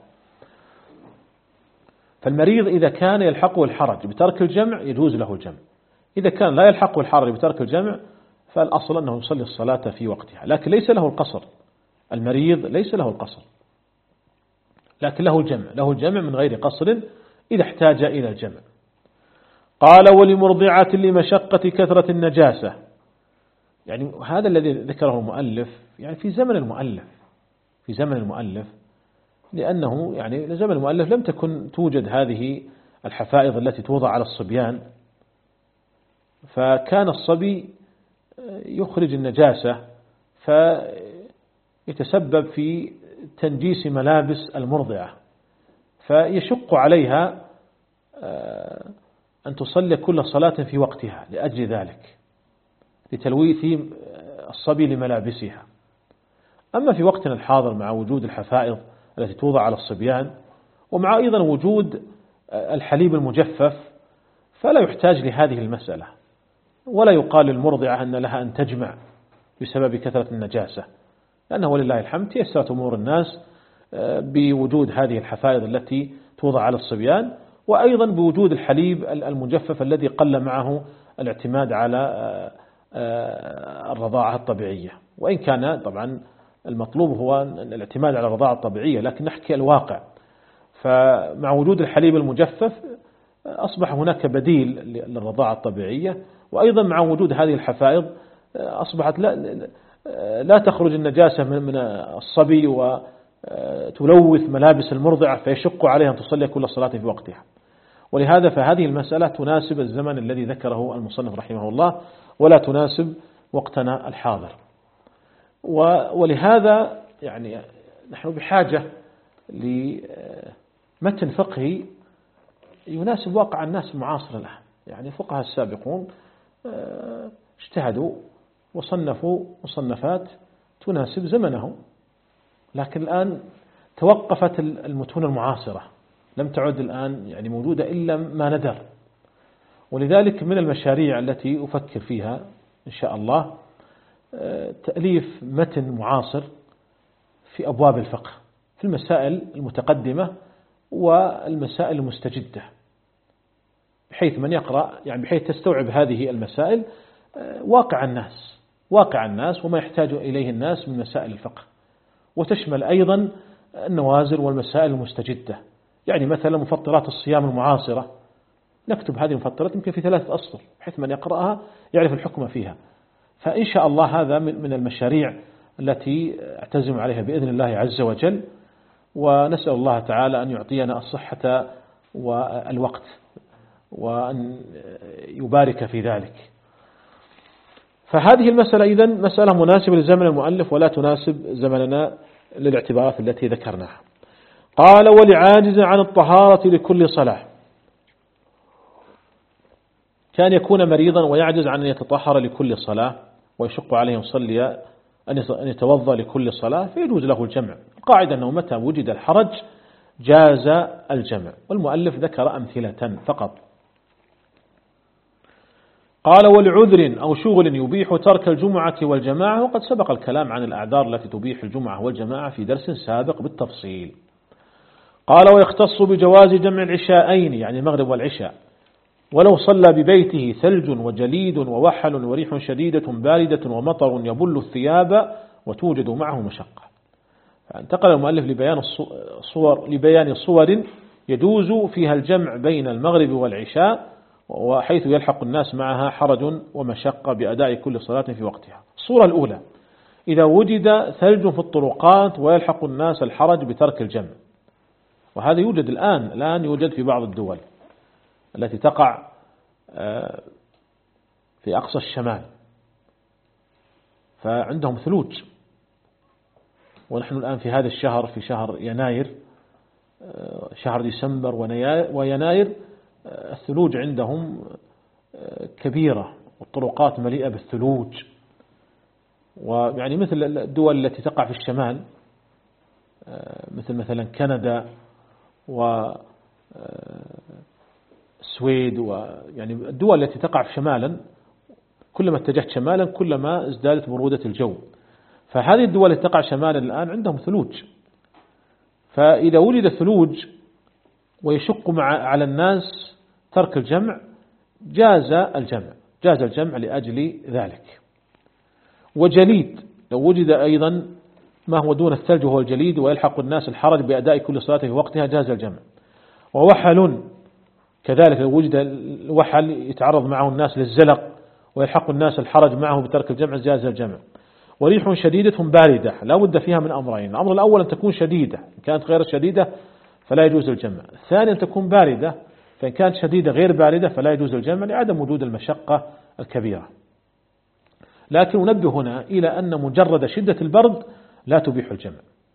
فالمريض إذا كان يلحقه الحرج بترك الجمع يجوز له الجمع، إذا كان لا يلحقه الحرج بترك الجمع فالأصل أنه يصلي الصلاة في وقتها، لكن ليس له القصر. المريض ليس له القصر لكن له الجمع، له الجمع من غير قصر إذا احتاج إلى الجمع. قال ولمرضعة لمشقة كثرة النجاسة، يعني هذا الذي ذكره المؤلف يعني في زمن المؤلف في زمن المؤلف لأنه يعني زمن المؤلف لم تكن توجد هذه الحفائض التي توضع على الصبيان، فكان الصبي يخرج النجاسة فيتسبب في تنجيس ملابس المرضعة، فيشق عليها أن تصلي كل صلاة في وقتها لأجل ذلك، لتلويث الصبي لملابسها. أما في وقتنا الحاضر مع وجود الحفائض التي توضع على الصبيان ومع أيضا وجود الحليب المجفف فلا يحتاج لهذه المسألة، ولا يقال للمرضعة أن لها أن تجمع بسبب كثرة النجاسة، لأنه ولله الحمد تيسرت أمور الناس بوجود هذه الحفائض التي توضع على الصبيان، وأيضا بوجود الحليب المجفف الذي قل معه الاعتماد على الرضاعة الطبيعية. وإن كان طبعا المطلوب هو الاعتماد على الرضاعة الطبيعية، لكن نحكي الواقع. فمع وجود الحليب المجفف أصبح هناك بديل للرضاعة الطبيعية، وأيضا مع وجود هذه الحفائض أصبحت لا, لا تخرج النجاسة من الصبي وتلوث ملابس المرضعة فيشق عليها أن تصلي كل صلاة في وقتها. ولهذا فهذه المسألة تناسب الزمن الذي ذكره المصنف رحمه الله ولا تناسب وقتنا الحاضر. ولهذا يعني نحن بحاجة لمتن فقهي يناسب واقع الناس المعاصر الآن. يعني الفقهاء السابقون اجتهدوا وصنفوا مصنفات تناسب زمنهم، لكن الآن توقفت المتون المعاصرة، لم تعد الآن يعني موجودة إلا ما ندر. ولذلك من المشاريع التي أفكر فيها إن شاء الله تأليف متن معاصر في أبواب الفقه في المسائل المتقدمة والمسائل المستجدة، بحيث من يقرأ يعني بحيث تستوعب هذه المسائل واقع الناس واقع الناس وما يحتاج إليه الناس من مسائل الفقه، وتشمل أيضا النوازل والمسائل المستجدة، يعني مثلا مفطرات الصيام المعاصرة نكتب هذه المفطرات يمكن في ثلاثة أسطر بحيث من يقرأها يعرف الحكم فيها. فإن شاء الله هذا من المشاريع التي أعتزم عليها بإذن الله عز وجل، ونسأل الله تعالى أن يعطينا الصحة والوقت وأن يبارك في ذلك. فهذه المسألة إذن مسألة مناسبة لزمن المؤلف ولا تناسب زمننا للاعتبارات التي ذكرناها. قال ولعاجز عن الطهارة لكل صلاة، كان يكون مريضا ويعجز عن أن يتطهر لكل صلاة ويشق عليه يصلي أن يتوضأ لكل صلاة فيجوز له الجمع. القاعدة أنه متى وجد الحرج جاز الجمع، والمؤلف ذكر أمثلة فقط. قال ولعذر أو شغل يبيح ترك الجمعة والجماعة، وقد سبق الكلام عن الأعذار التي تبيح الجمعة والجماعة في درس سابق بالتفصيل. قال ويختص بجواز جمع العشاءين يعني المغرب والعشاء ولو صلى ببيته ثلج وجليد ووحل وريح شديدة باردة ومطر يبل الثياب وتوجد معه مشقة. فانتقل المؤلف لبيان الصور لبيان صور يجوز فيها الجمع بين المغرب والعشاء وحيث يلحق الناس معها حرج ومشقة بأداء كل صلاة في وقتها. الصورة الأولى إذا وجد ثلج في الطرقات ويلحق الناس الحرج بترك الجمع، وهذا يوجد الآن الآن يوجد في بعض الدول التي تقع في أقصى الشمال، فعندهم ثلوج، ونحن الآن في هذا الشهر في شهر يناير شهر ديسمبر ويناير الثلوج عندهم كبيرة والطرقات مليئة بالثلوج، ويعني مثل الدول التي تقع في الشمال مثل مثلا كندا والسويد، ويعني الدول التي تقع في شمالا كلما اتجهت شمالا كلما ازدادت برودة الجو، فهذه الدول التي تقع شمالا الآن عندهم ثلوج. فإذا ولد ثلوج ويشق مع على الناس ترك الجمع جاز الجمع جاز الجمع لأجل ذلك. وجليد لو وجد أيضا ما هو دون الثلج وهو الجليد ويلحق الناس الحرج بأداء كل صلاة في وقتها جاز الجمع. ووحل كذلك لو وجد الوحل يتعرض معه الناس للزلق ويلحق الناس الحرج معه بترك الجمع جاز الجمع. وريح شديدة باردة لا بد فيها من أمرين، الأمر الأول أن تكون شديدة، إن كانت غير شديدة فلا يجوز الجمع. الثاني أن تكون باردة، فإن كانت شديدة غير باردة فلا يجوز الجمع لعدم وجود المشقة الكبيرة. لكن ننبه هنا إلى أن مجرد شدة البرد لا تبيح الجمع،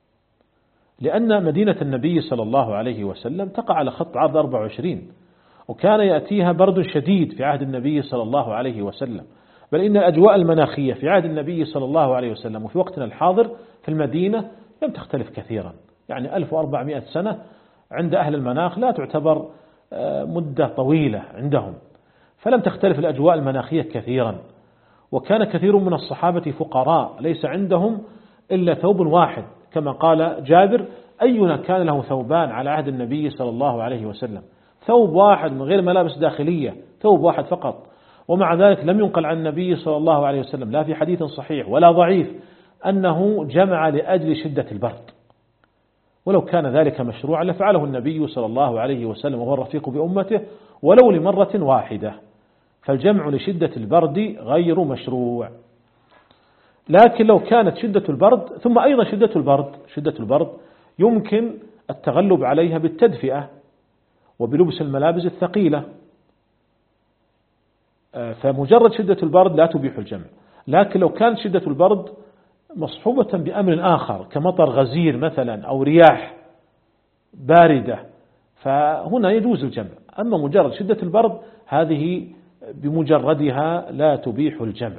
لأن مدينة النبي صلى الله عليه وسلم تقع على خط عرض أربعة وعشرين، وكان يأتيها برد شديد في عهد النبي صلى الله عليه وسلم، بل إن الأجواء المناخية في عهد النبي صلى الله عليه وسلم وفي وقتنا الحاضر في المدينة لم تختلف كثيرا، يعني ألف وأربعمائة سنة عند أهل المناخ لا تعتبر مدة طويلة عندهم، فلم تختلف الأجواء المناخية كثيرا. وكان كثير من الصحابة فقراء ليس عندهم إلا ثوب واحد، كما قال جابر أينا كان له ثوبان على عهد النبي صلى الله عليه وسلم، ثوب واحد من غير ملابس داخلية، ثوب واحد فقط. ومع ذلك لم ينقل عن النبي صلى الله عليه وسلم لا في حديث صحيح ولا ضعيف أنه جمع لأجل شدة البرد، ولو كان ذلك مشروعا لفعله النبي صلى الله عليه وسلم وهو الرفيق بأمته ولو لمرة واحدة، فالجمع لشدة البرد غير مشروع. لكن لو كانت شدة البرد، ثم أيضا شدة البرد شدة البرد يمكن التغلب عليها بالتدفئة وبلبس الملابس الثقيلة، فمجرد شدة البرد لا تبيح الجمع. لكن لو كانت شدة البرد مصحوبة بأمر آخر كمطر غزير مثلا أو رياح باردة فهنا يجوز الجمع. أما مجرد شدة البرد هذه بمجردها لا تبيح الجمع.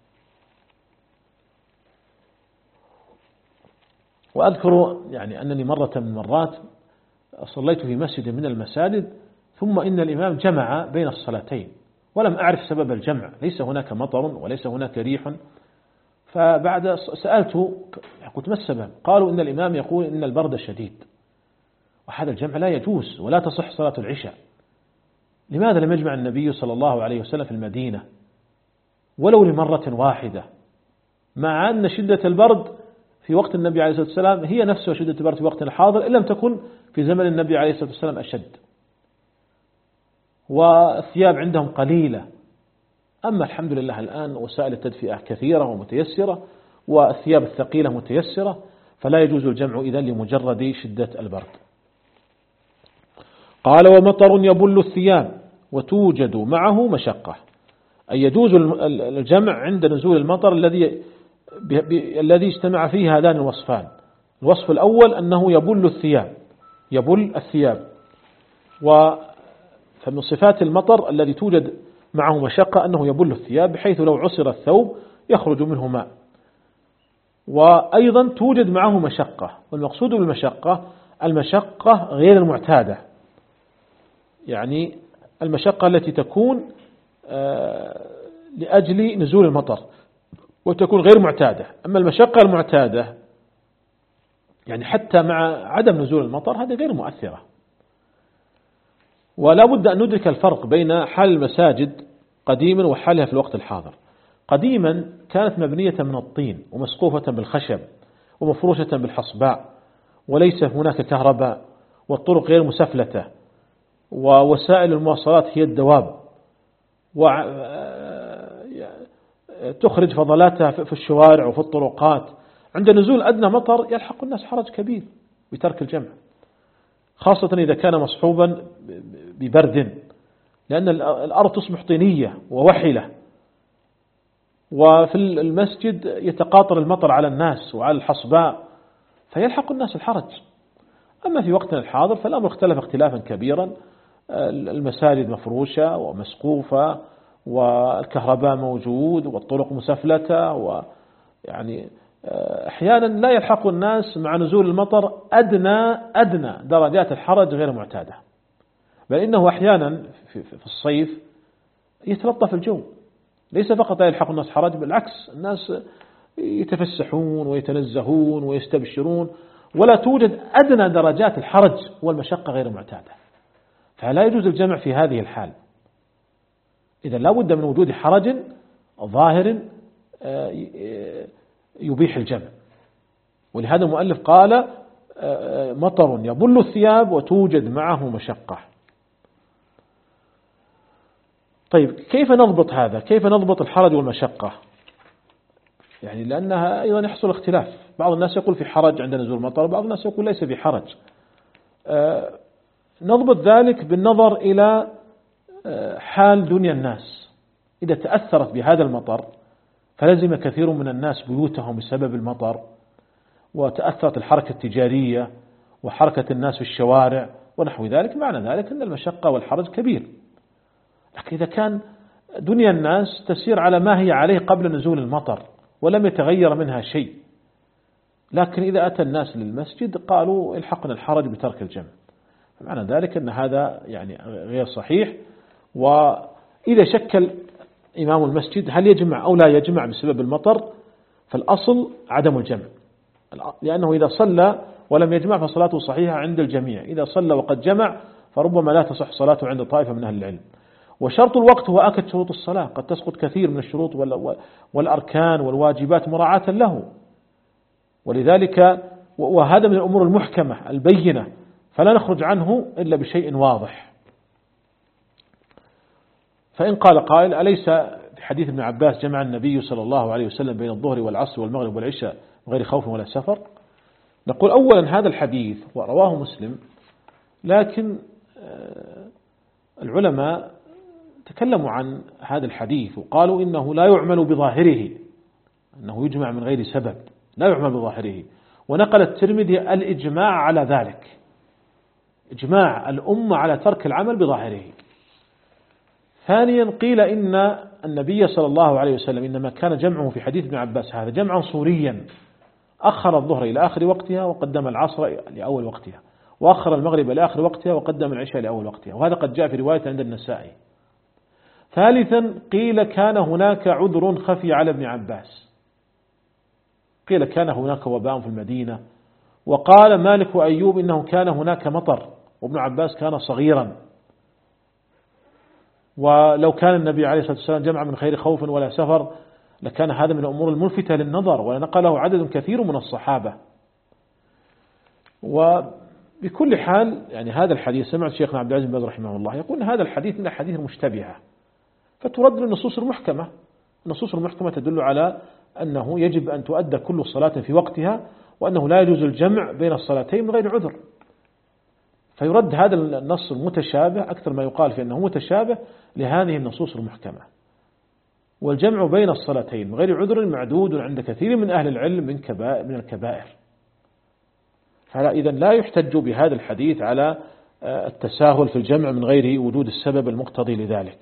وأذكر يعني أنني مرة من المرات صليت في مسجد من المساجد ثم إن الإمام جمع بين الصلاتين ولم أعرف سبب الجمع، ليس هناك مطر وليس هناك ريح، فبعد سألته قلت ما السبب؟ قالوا إن الإمام يقول إن البرد شديد، وهذا الجمع لا يجوز ولا تصح صلاة العشاء. لماذا لم يجمع النبي صلى الله عليه وسلم في المدينة ولو لمرة واحدة، مع أن شدة البرد في وقت النبي عليه الصلاة والسلام هي نفسها شدة البرد في وقتنا الحاضر، إن لم تكن في زمن النبي عليه الصلاة والسلام أشد. والثياب عندهم قليلة. أما الحمد لله الآن وسائل التدفئة كثيرة ومتيسرة، والثياب الثقيلة متيسرة، فلا يجوز الجمع إذن لمجرد شدة البرد. قال: ومطر يبل الثياب وتوجد معه مشقة، أي يجوز الجمع عند نزول المطر الذي الذي اجتمع فيه هذان الوصفان. الوصف الأول أنه يبل الثياب، يبل الثياب، ومن صفات المطر الذي توجد معه مشقة أنه يبل الثياب، بحيث لو عصر الثوب يخرج منه ماء. وأيضا توجد معه مشقة، والمقصود بالمشقة المشقة غير المعتادة، يعني المشقة التي تكون لأجل نزول المطر وتكون غير معتادة. أما المشقة المعتادة يعني حتى مع عدم نزول المطر هذه غير مؤثرة. ولا بد أن ندرك الفرق بين حال المساجد قديما وحالها في الوقت الحاضر. قديما كانت مبنية من الطين ومسقوفة بالخشب ومفروشة بالحصباء، وليس هناك كهرباء، والطرق غير مسفلتة، ووسائل المواصلات هي الدواب، وتخرج فضلاتها في الشوارع وفي الطرقات. عند نزول أدنى مطر يلحق الناس حرج كبير بترك الجمع، خاصة إذا كان مصحوبا ببرد، لأن الأرض تصبح طينية ووحلة، وفي المسجد يتقاطر المطر على الناس وعلى الحصباء، فيلحق الناس الحرج. أما في وقتنا الحاضر فالأمر اختلف اختلافا كبيرا، المساجد مفروشة ومسقوفة، والكهرباء موجود، والطرق مسفلتة، ويعني أحيانا لا يلحق الناس مع نزول المطر أدنى أدنى درجات الحرج غير معتادة، بل إنه أحيانا في الصيف يتلطف الجو، ليس فقط لا يلحق الناس حرج، بالعكس الناس يتفسحون ويتنزهون ويستبشرون، ولا توجد أدنى درجات الحرج والمشقة غير معتادة. فلا يجوز الجمع في هذه الحال. إذا لا بد من وجود حرج ظاهر يبيح الجمع. ولهذا المؤلف قال: مطر يبل الثياب وتوجد معه مشقة. طيب كيف نضبط هذا؟ كيف نضبط الحرج والمشقة؟ يعني لأنها أيضا يحصل اختلاف، بعض الناس يقول في حرج عند نزول المطر، بعض الناس يقول ليس في حرج. نضبط ذلك بالنظر إلى حال دنيا الناس. إذا تأثرت بهذا المطر فلزم كثير من الناس بيوتهم بسبب المطر، وتأثرت الحركة التجارية وحركة الناس في الشوارع ونحو ذلك، معنى ذلك أن المشقة والحرج كبير. لكن إذا كان دنيا الناس تسير على ما هي عليه قبل نزول المطر ولم يتغير منها شيء، لكن إذا أتى الناس للمسجد قالوا الحقنا الحرج بترك الجمع، معنى ذلك أن هذا يعني غير صحيح. وإذا شكل إمام المسجد هل يجمع أو لا يجمع بسبب المطر، فالأصل عدم الجمع، لأنه إذا صلى ولم يجمع فصلاته صحيحة عند الجميع، إذا صلى وقد جمع فربما لا تصح صلاته عند طائفة من أهل العلم. وشرط الوقت هو أكد شروط الصلاة، قد تسقط كثير من الشروط والأركان والواجبات مراعاة له، ولذلك وهذا من الأمور المحكمة البينة، فلا نخرج عنه إلا بشيء واضح. فإن قال قائل: أليس في حديث ابن عباس جمع النبي صلى الله عليه وسلم بين الظهر والعصر والمغرب والعشاء غير خوف ولا سفر؟ نقول أولا هذا الحديث ورواه مسلم، لكن العلماء تكلموا عن هذا الحديث وقالوا إنه لا يعمل بظاهره، أنه يجمع من غير سبب، لا يعمل بظاهره. ونقل الترمذي الإجماع على ذلك، إجماع الأمة على ترك العمل بظاهره. ثانيا قيل إن النبي صلى الله عليه وسلم إنما كان جمعه في حديث ابن عباس هذا جمعا صوريا، أخر الظهر إلى آخر وقتها وقدم العصر لأول وقتها، وأخر المغرب إلى آخر وقتها وقدم العشاء لأول وقتها، وهذا قد جاء في رواية عند النسائي. ثالثا قيل كان هناك عذر خفي على ابن عباس، قيل كان هناك وباء في المدينة، وقال مالك وأيوب إنه كان هناك مطر وابن عباس كان صغيرا، ولو كان النبي عليه الصلاة والسلام جمع من خير خوف ولا سفر لكان هذا من الأمور الملفتة للنظر ونقله عدد كثير من الصحابة. وبكل حال يعني هذا الحديث سمعت شيخنا عبد العزيز بن باز رحمه الله يقول هذا الحديث من الحديث المشتبهة، فترد للنصوص المحكمة. النصوص المحكمة تدل على أنه يجب أن تؤدى كل صلاة في وقتها، وأنه لا يجوز الجمع بين الصلاتين من غير عذر. فيرد هذا النص المتشابه أكثر ما يقال في أنه متشابه لهذه النصوص المحكمة. والجمع بين الصلاتين من غير عذر معدود عند كثير من أهل العلم من كبائر من الكبائر. فلا إذن لا يحتج بهذا الحديث على التساهل في الجمع من غير وجود السبب المقتضي لذلك.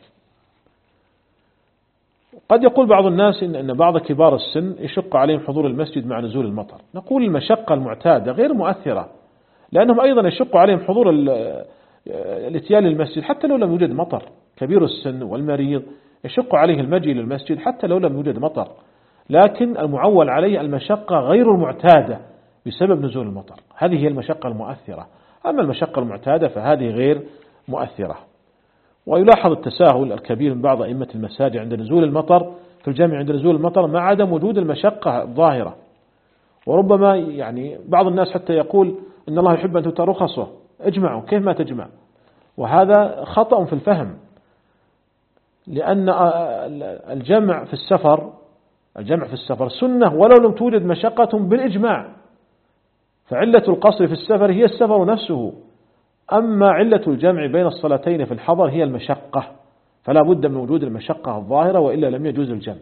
قد يقول بعض الناس إن, إن بعض كبار السن يشق عليهم حضور المسجد مع نزول المطر. نقول المشقة المعتادة غير مؤثرة، لأنهم أيضا يشق عليهم حضور الاتيان للمسجد حتى لو لم يوجد مطر. كبير السن والمريض يشق عليه المجيء للمسجد حتى لو لم يوجد مطر، لكن المعول عليه المشقة غير المعتادة بسبب نزول المطر، هذه هي المشقة المؤثرة. أما المشقة المعتادة فهذه غير مؤثرة. ويلاحظ التساهل الكبير من بعض أئمة المساجد عند نزول المطر في الجمع عند نزول المطر مع عدم وجود المشقة الظاهرة. وربما يعني بعض الناس حتى يقول إن الله يحب أن تؤتى رخصه، اجمعوا، كيف ما تجمع؟ وهذا خطأ في الفهم، لأن الجمع في السفر الجمع في السفر سنة ولو لم توجد مشقة بالإجماع. فعلة القصر في السفر هي السفر نفسه، أما علة الجمع بين الصلاتين في الحضر هي المشقة، فلا بد من وجود المشقة الظاهرة وإلا لم يجوز الجمع.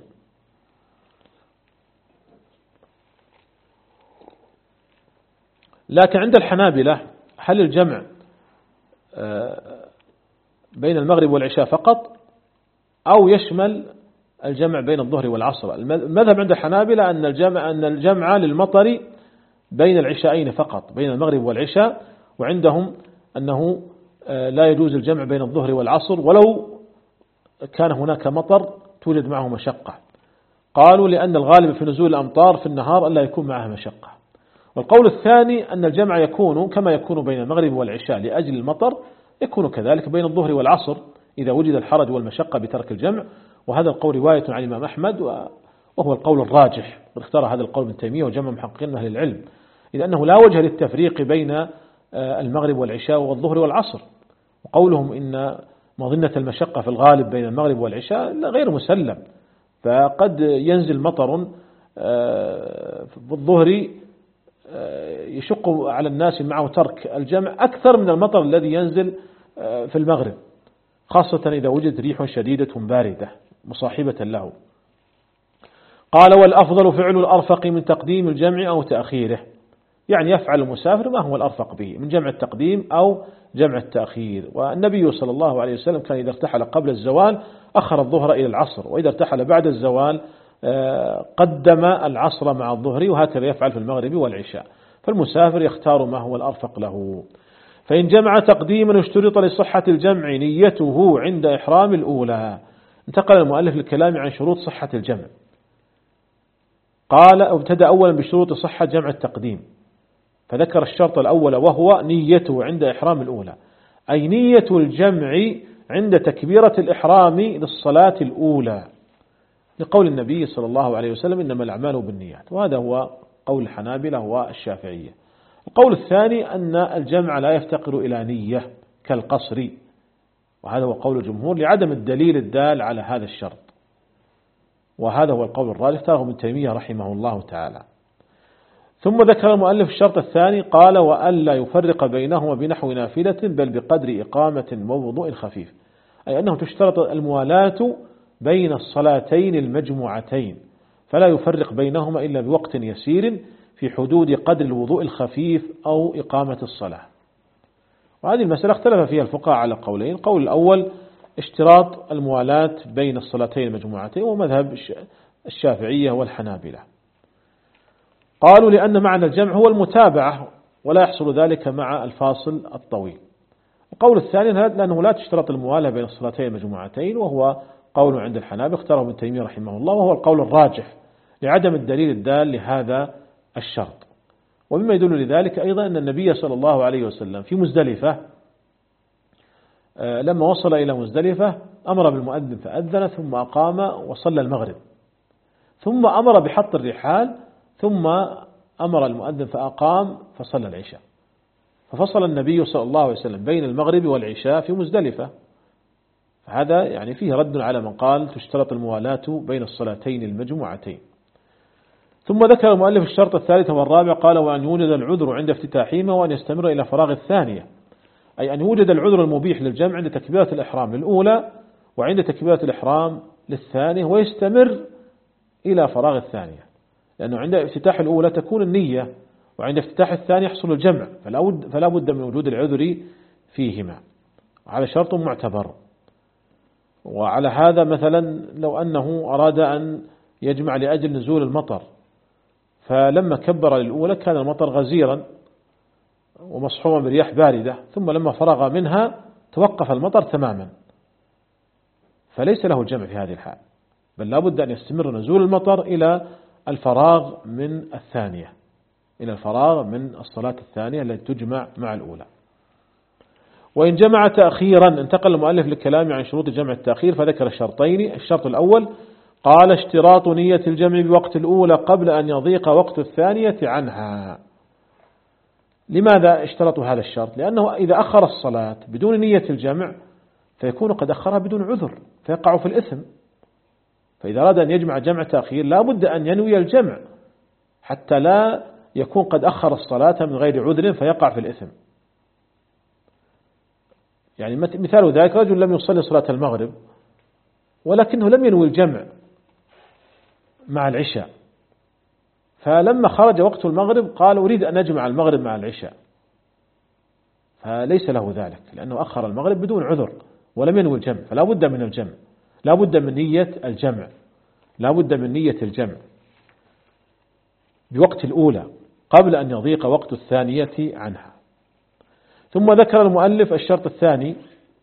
لكن عند الحنابلة هل الجمع بين المغرب والعشاء فقط أو يشمل الجمع بين الظهر والعصر؟ المذهب عند الحنابلة أن الجمع أن الجمع للمطر بين العشاءين فقط، بين المغرب والعشاء، وعندهم أنه لا يجوز الجمع بين الظهر والعصر ولو كان هناك مطر توجد معه مشقة. قالوا لأن الغالب في نزول الأمطار في النهار ألا يكون معها مشقة. والقول الثاني أن الجمع يكون كما يكون بين المغرب والعشاء لأجل المطر، يكون كذلك بين الظهر والعصر إذا وجد الحرج والمشقة بترك الجمع. وهذا القول رواية عن الإمام أحمد وهو القول الراجح، واختار هذا القول ابن تيمية وجمع محققين من أهل العلم، إذ أنه لا وجه للتفريق بين المغرب والعشاء والظهر والعصر. وقولهم إن مظنة المشقة في الغالب بين المغرب والعشاء غير مسلم، فقد ينزل مطر في الظهر يشق على الناس معه ترك الجمع أكثر من المطر الذي ينزل في المغرب، خاصة إذا وجد ريح شديدة باردة مصاحبة له. قال والأفضل فعل الأرفق من تقديم الجمع أو تأخيره، يعني يفعل المسافر ما هو الأرفق به من جمع التقديم أو جمع التأخير. والنبي صلى الله عليه وسلم كان إذا ارتحل قبل الزوال أخر الظهر إلى العصر، وإذا ارتحل بعد الزوال قدم العصر مع الظهر، وهكذا يفعل في المغرب والعشاء. فالمسافر يختار ما هو الأرفق له. فإن جمع تقديما اشترط لصحة الجمع نيته عند إحرام الأولى. انتقل المؤلف للكلام عن شروط صحة الجمع. قال ابتدأ أولا بشروط صحة جمع التقديم، فذكر الشرط الأول وهو نيته عند إحرام الأولى، أي نية الجمع عند تكبيرة الإحرام للصلاة الأولى، لقول النبي صلى الله عليه وسلم إنما الأعمال بالنيات، وهذا هو قول الحنابلة والشافعية. القول الثاني أن الجمع لا يفتقر إلى نية كالقصر، وهذا هو قول الجمهور لعدم الدليل الدال على هذا الشرط، وهذا هو القول الراجح اختاره ابن تيمية رحمه الله تعالى. ثم ذكر المؤلف الشرط الثاني قال وألا يفرق بينهما بنحو نافلة بل بقدر إقامة ووضوء خفيف، أي أنه تشترط الموالاة بين الصلاتين المجموعتين، فلا يفرق بينهما إلا بوقت يسير في حدود قدر الوضوء الخفيف أو إقامة الصلاة. وهذه المسألة اختلف فيها الفقهاء على قولين. القول الأول اشتراط الموالاة بين الصلاتين المجموعتين، ومذهب الشافعية والحنابلة. قالوا لأن معنى الجمع هو المتابعة ولا يحصل ذلك مع الفاصل الطويل. القول الثاني لأنه لا تشترط الموالاة بين الصلاتين المجموعتين، وهو قول عند الحنابلة اختاره ابن تيمية رحمه الله، وهو القول الراجح لعدم الدليل الدال لهذا الشرط. ومما يدل لذلك أيضا أن النبي صلى الله عليه وسلم في مزدلفة لما وصل إلى مزدلفة أمر بالمؤذن فأذن ثم أقام وصلى المغرب، ثم أمر بحط الرحال، ثم أمر المؤذن فأقام فصلى العشاء. ففصل النبي صلى الله عليه وسلم بين المغرب والعشاء في مزدلفة. فهذا يعني فيه رد على من قال تشترط الموالاة بين الصلاتين المجموعتين. ثم ذكر المؤلف الشرط الثالث والرابع، قال: وأن يوجد العذر عند افتتاحهما وأن يستمر إلى فراغ الثانية، أي أن يوجد العذر المبيح للجمع عند تكبيرة الإحرام للأولى وعند تكبيرة الإحرام للثانية، ويستمر إلى فراغ الثانية، لأنه عند افتتاح الأولى تكون النية، وعند افتتاح الثانية يحصل الجمع، فلا بد من وجود العذر فيهما، وهذا شرط معتبر. وعلى هذا مثلا لو أنه أراد أن يجمع لأجل نزول المطر، فلما كبر للأولى كان المطر غزيرا ومصحوبا برياح باردة، ثم لما فرغ منها توقف المطر تماما، فليس له الجمع في هذه الحال، بل لا بد أن يستمر نزول المطر إلى الفراغ من الثانية، إلى الفراغ من الصلاة الثانية التي تجمع مع الأولى. وإن جمع تأخيرا، انتقل المؤلف للكلام عن شروط جمع التأخير، فذكر الشرطين. الشرط الأول قال: اشتراط نية الجمع بوقت الأولى قبل أن يضيق وقت الثانية عنها. لماذا اشترطوا هذا الشرط؟ لأنه إذا أخر الصلاة بدون نية الجمع فيكون قد أخرها بدون عذر، فيقع في الإثم. فإذا أراد أن يجمع جمع تأخير لا بد أن ينوي الجمع، حتى لا يكون قد أخر الصلاة من غير عذر فيقع في الإثم. يعني مثال ذلك: رجل لم يصلي صلاة المغرب ولكنه لم ينوي الجمع مع العشاء، فلما خرج وقت المغرب قال: أريد أن أجمع المغرب مع العشاء، فليس له ذلك، لأنه أخر المغرب بدون عذر ولم ينوي الجمع، فلا بد من الجمع، لا بد من نية الجمع، لا بد من نية الجمع بوقت الأولى قبل أن يضيق وقت الثانية عنها. ثم ذكر المؤلف الشرط الثاني،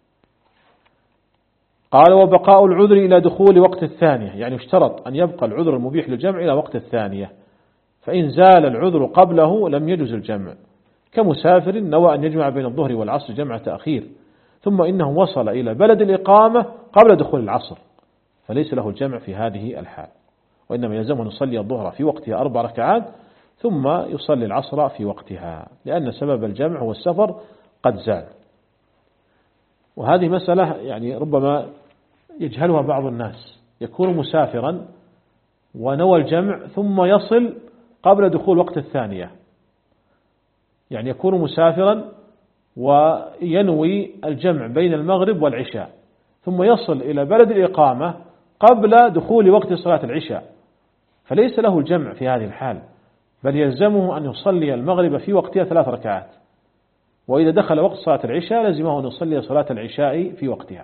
قال: وبقاء العذر إلى دخول وقت الثانية، يعني اشترط أن يبقى العذر المبيح للجمع إلى وقت الثانية، فإن زال العذر قبله لم يجوز الجمع، كمسافر نوى أن يجمع بين الظهر والعصر جمع تأخير، ثم إنه وصل إلى بلد الإقامة قبل دخول العصر، فليس له الجمع في هذه الحال، وإنما يلزمه أن يصلي الظهر في وقتها أربع ركعات ثم يصلي العصر في وقتها، لأن سبب الجمع هو السفر قد زال. وهذه مسألة يعني ربما يجهلها بعض الناس، يكون مسافرا ونوى الجمع ثم يصل قبل دخول وقت الثانية، يعني يكون مسافرا وينوي الجمع بين المغرب والعشاء ثم يصل إلى بلد الإقامة قبل دخول وقت صلاة العشاء، فليس له الجمع في هذه الحال، بل يلزمه أن يصلي المغرب في وقتها ثلاث ركعات، وإذا دخل وقت صلاة العشاء لزمه أن يصلي صلاة العشاء في وقتها.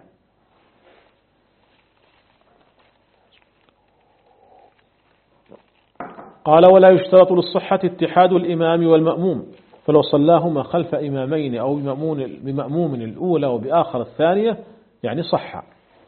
قال: ولا يشترط للصحة اتحاد الإمام والمأموم، فلو صلاهما خلف إمامين أو بمأموم الأولى وبآخر الثانية يعني صح.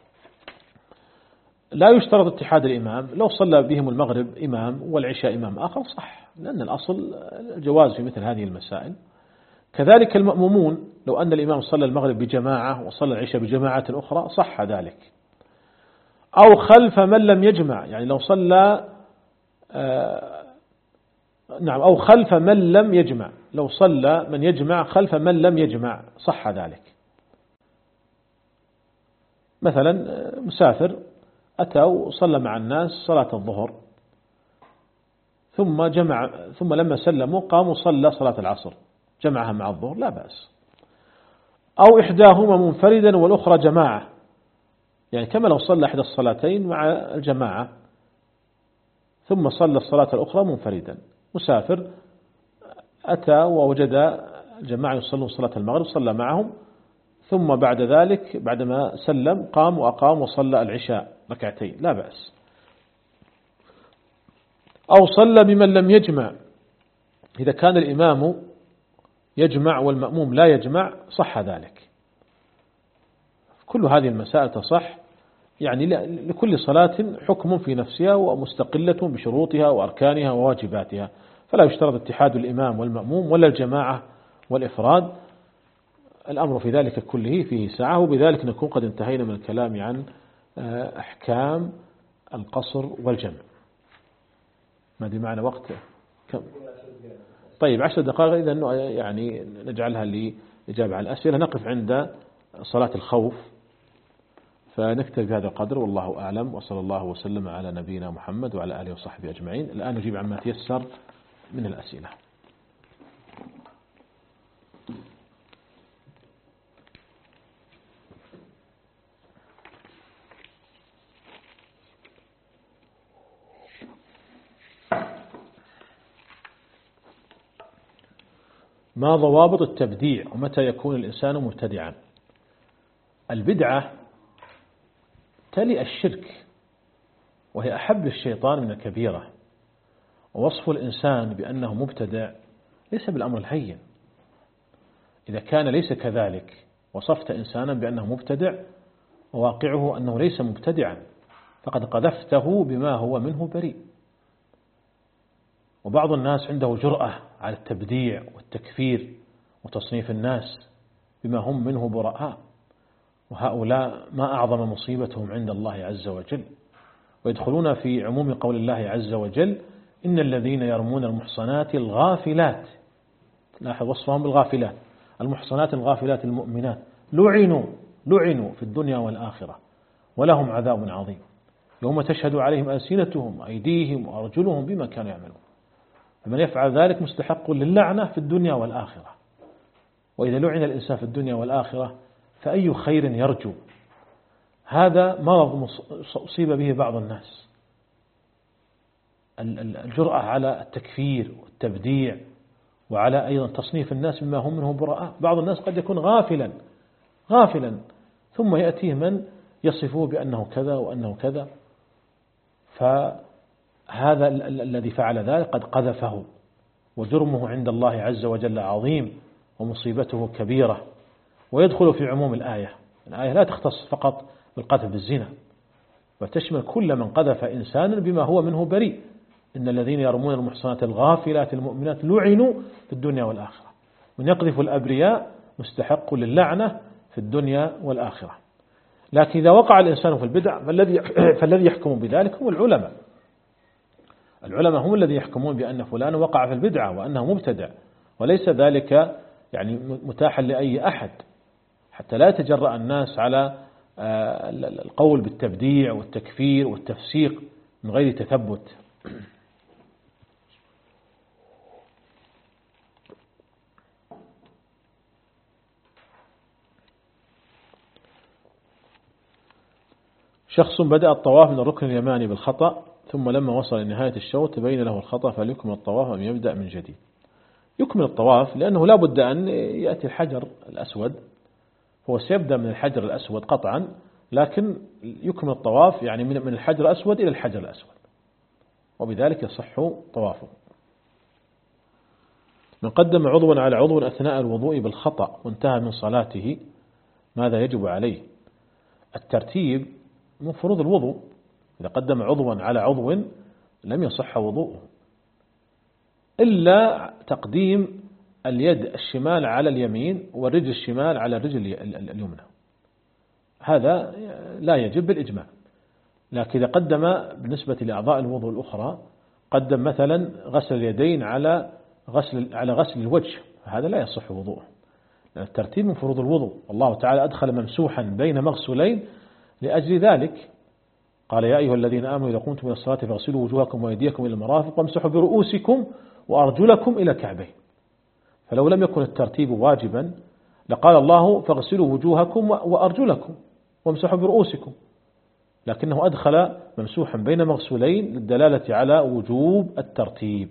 لا يشترط اتحاد الإمام، لو صلى بهم المغرب إمام والعشاء إمام آخر صح، لأن الأصل الجواز في مثل هذه المسائل. كذلك المأمومون، لو أن الإمام صلى المغرب بجماعة وصلى العشاء بجماعة أخرى صح ذلك. أو خلف من لم يجمع، يعني لو صلى آه نعم أو خلف من لم يجمع، لو صلى من يجمع خلف من لم يجمع صح ذلك. مثلا مسافر أتى وصلى مع الناس صلاة الظهر ثم جمع، ثم لما سلموا قام وصلى صلاة العصر جمعها مع الظهر لا بأس. أو إحداهما منفردا والأخرى جماعة، يعني كما لو صلى إحدى الصلاتين مع الجماعة ثم صلى الصلاة الأخرى منفردا. مسافر أتى ووجد جماعة يصلون صلاة المغرب صلى معهم، ثم بعد ذلك بعدما سلم قام وأقام وصلى العشاء ركعتين لا بأس. أو صلى بمن لم يجمع، إذا كان الإمام يجمع والمأموم لا يجمع صح ذلك. كل هذه المسائل تصح، يعني لكل صلاة حكم في نفسها ومستقلة بشروطها وأركانها وواجباتها، فلا يشترط اتحاد الإمام والمأموم ولا الجماعة والإفراد، الأمر في ذلك كله فيه سعة. وبذلك نكون قد انتهينا من الكلام عن أحكام القصر والجمع. ما دي معنا وقت كم؟ طيب عشر دقائق، إذا يعني نجعلها لإجابة على الأسئلة. نقف عند صلاة الخوف، فنكتفي بهذا القدر والله أعلم، وصلى الله وسلم على نبينا محمد وعلى آله وصحبه أجمعين. الآن نجيب عما تيسر من الأسئلة. ما ضوابط التبديع ومتى يكون الإنسان مبتدعا؟ البدعة تلي الشرك، وهي أحب الشيطان من الكبيرة، ووصف الإنسان بأنه مبتدع ليس بالأمر الهين. إذا كان ليس كذلك وصفت إنسانا بأنه مبتدع وواقعه أنه ليس مبتدعا، فقد قذفته بما هو منه بريء. وبعض الناس عنده جرأة على التبديع والتكفير وتصنيف الناس بما هم منه براء، وهؤلاء ما أعظم مصيبتهم عند الله عز وجل، ويدخلون في عموم قول الله عز وجل: إن الذين يرمون المحصنات الغافلات، لاحظ وصفهم بالغافلات، المحصنات الغافلات المؤمنات، لعنوا لعنوا في الدنيا والآخرة ولهم عذاب عظيم يوم تشهد عليهم ألسنتهم وأيديهم وأرجلهم بما كانوا يعملون. فمن يفعل ذلك مستحق للعنة في الدنيا والآخرة. وإذا لعن الإنسان في الدنيا والآخرة فأي خير يرجو؟ هذا مرض أصيب به بعض الناس، الجرأة على التكفير والتبديع، وعلى أيضا تصنيف الناس بما هم منه براء. بعض الناس قد يكون غافلا غافلا ثم يأتيه من يصفه بأنه كذا وأنه كذا، فهذا الذي فعل ذلك قد قذفه، وجرمه عند الله عز وجل عظيم، ومصيبته كبيرة، ويدخل في عموم الآية. الآية لا تختص فقط بالقذف بالزنا، وتشمل كل من قذف إنسانا بما هو منه بريء. إن الذين يرمون المحصنات الغافلات المؤمنات لعنوا في الدنيا والآخرة. من يقذف الأبرياء مستحق للعنة في الدنيا والآخرة. لكن إذا وقع الإنسان في البدع فالذي فالذي يحكم بذلك هم العلماء. العلماء هم الذين يحكمون بأن فلان وقع في البدعة وأنه مبتدع، وليس ذلك يعني متاحا لأي أحد، حتى لا يتجرأ الناس على القول بالتبديع والتكفير والتفسيق من غير تثبت. شخص بدأ الطواف من الركن اليماني بالخطأ، ثم لما وصل لنهاية الشوط تبين له الخطأ، فليكمل الطواف أم يبدأ من جديد؟ يكمل الطواف، لأنه لا بد أن يأتي الحجر الأسود، هو سيبدأ من الحجر الأسود قطعا، لكن يكمل الطواف يعني من الحجر الأسود إلى الحجر الأسود، وبذلك يصح طوافه. من قدم عضوا على عضو أثناء الوضوء بالخطأ وانتهى من صلاته ماذا يجب عليه؟ الترتيب من فروض الوضوء. إذا قدم عضوا على عضو لم يصح وضوءه، إلا تقديم اليد الشمال على اليمين والرجل الشمال على الرجل اليمنى، هذا لا يجب بالإجماع. لكن إذا قدم بالنسبة لأعضاء الوضوء الأخرى، قدم مثلا غسل اليدين على غسل على غسل الوجه، هذا لا يصح وضوءه، لأن الترتيب من فروض الوضوء. الله تعالى أدخل ممسوحا بين مغسولين لأجل ذلك، قال: يا أيها الذين آمنوا إذا قمتم إلى الصلاة فاغسلوا وجوهكم وأيديكم إلى المرافق وامسحوا برؤوسكم وأرجلكم إلى الكعبين. فلو لم يكن الترتيب واجبا لقال الله: فاغسلوا وجوهكم وأرجلكم وامسحوا برؤوسكم، لكنه أدخل ممسوحا بين مغسولين للدلالة على وجوب الترتيب.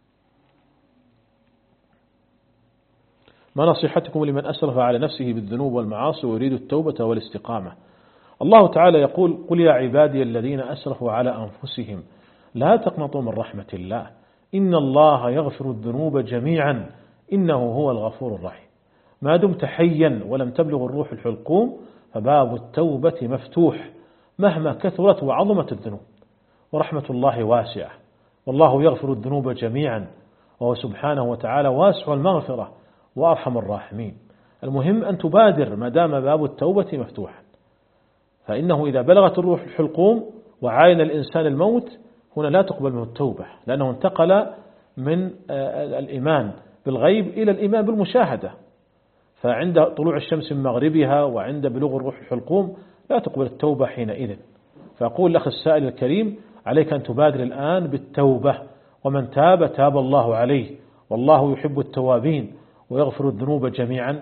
ما نصيحتكم لمن أسرف على نفسه بالذنوب والمعاصي ويريد التوبة والاستقامة؟ الله تعالى يقول: قل يا عبادي الذين أسرفوا على أنفسهم لا تقنطوا من رحمة الله إن الله يغفر الذنوب جميعا إنه هو الغفور الرحيم. ما دمت حيا ولم تبلغ الروح الحلقوم فباب التوبة مفتوح مهما كثرت وعظمت الذنوب، ورحمة الله واسعة، والله يغفر الذنوب جميعا، وهو سبحانه وتعالى واسع المغفرة وأرحم الراحمين. المهم أن تبادر ما دام باب التوبة مفتوحا، فإنه إذا بلغت الروح الحلقوم وعاين الإنسان الموت هنا لا تقبل منه التوبة، لأنه انتقل من الإيمان بالغيب إلى الإيمان بالمشاهدة، فعند طلوع الشمس من مغربها وعند بلوغ الروح الحلقوم لا تقبل التوبة حينئذ. فأقول لك السائل الكريم عليك أن تبادر الآن بالتوبة، ومن تاب تاب الله عليه، والله يحب التوابين ويغفر الذنوب جميعا.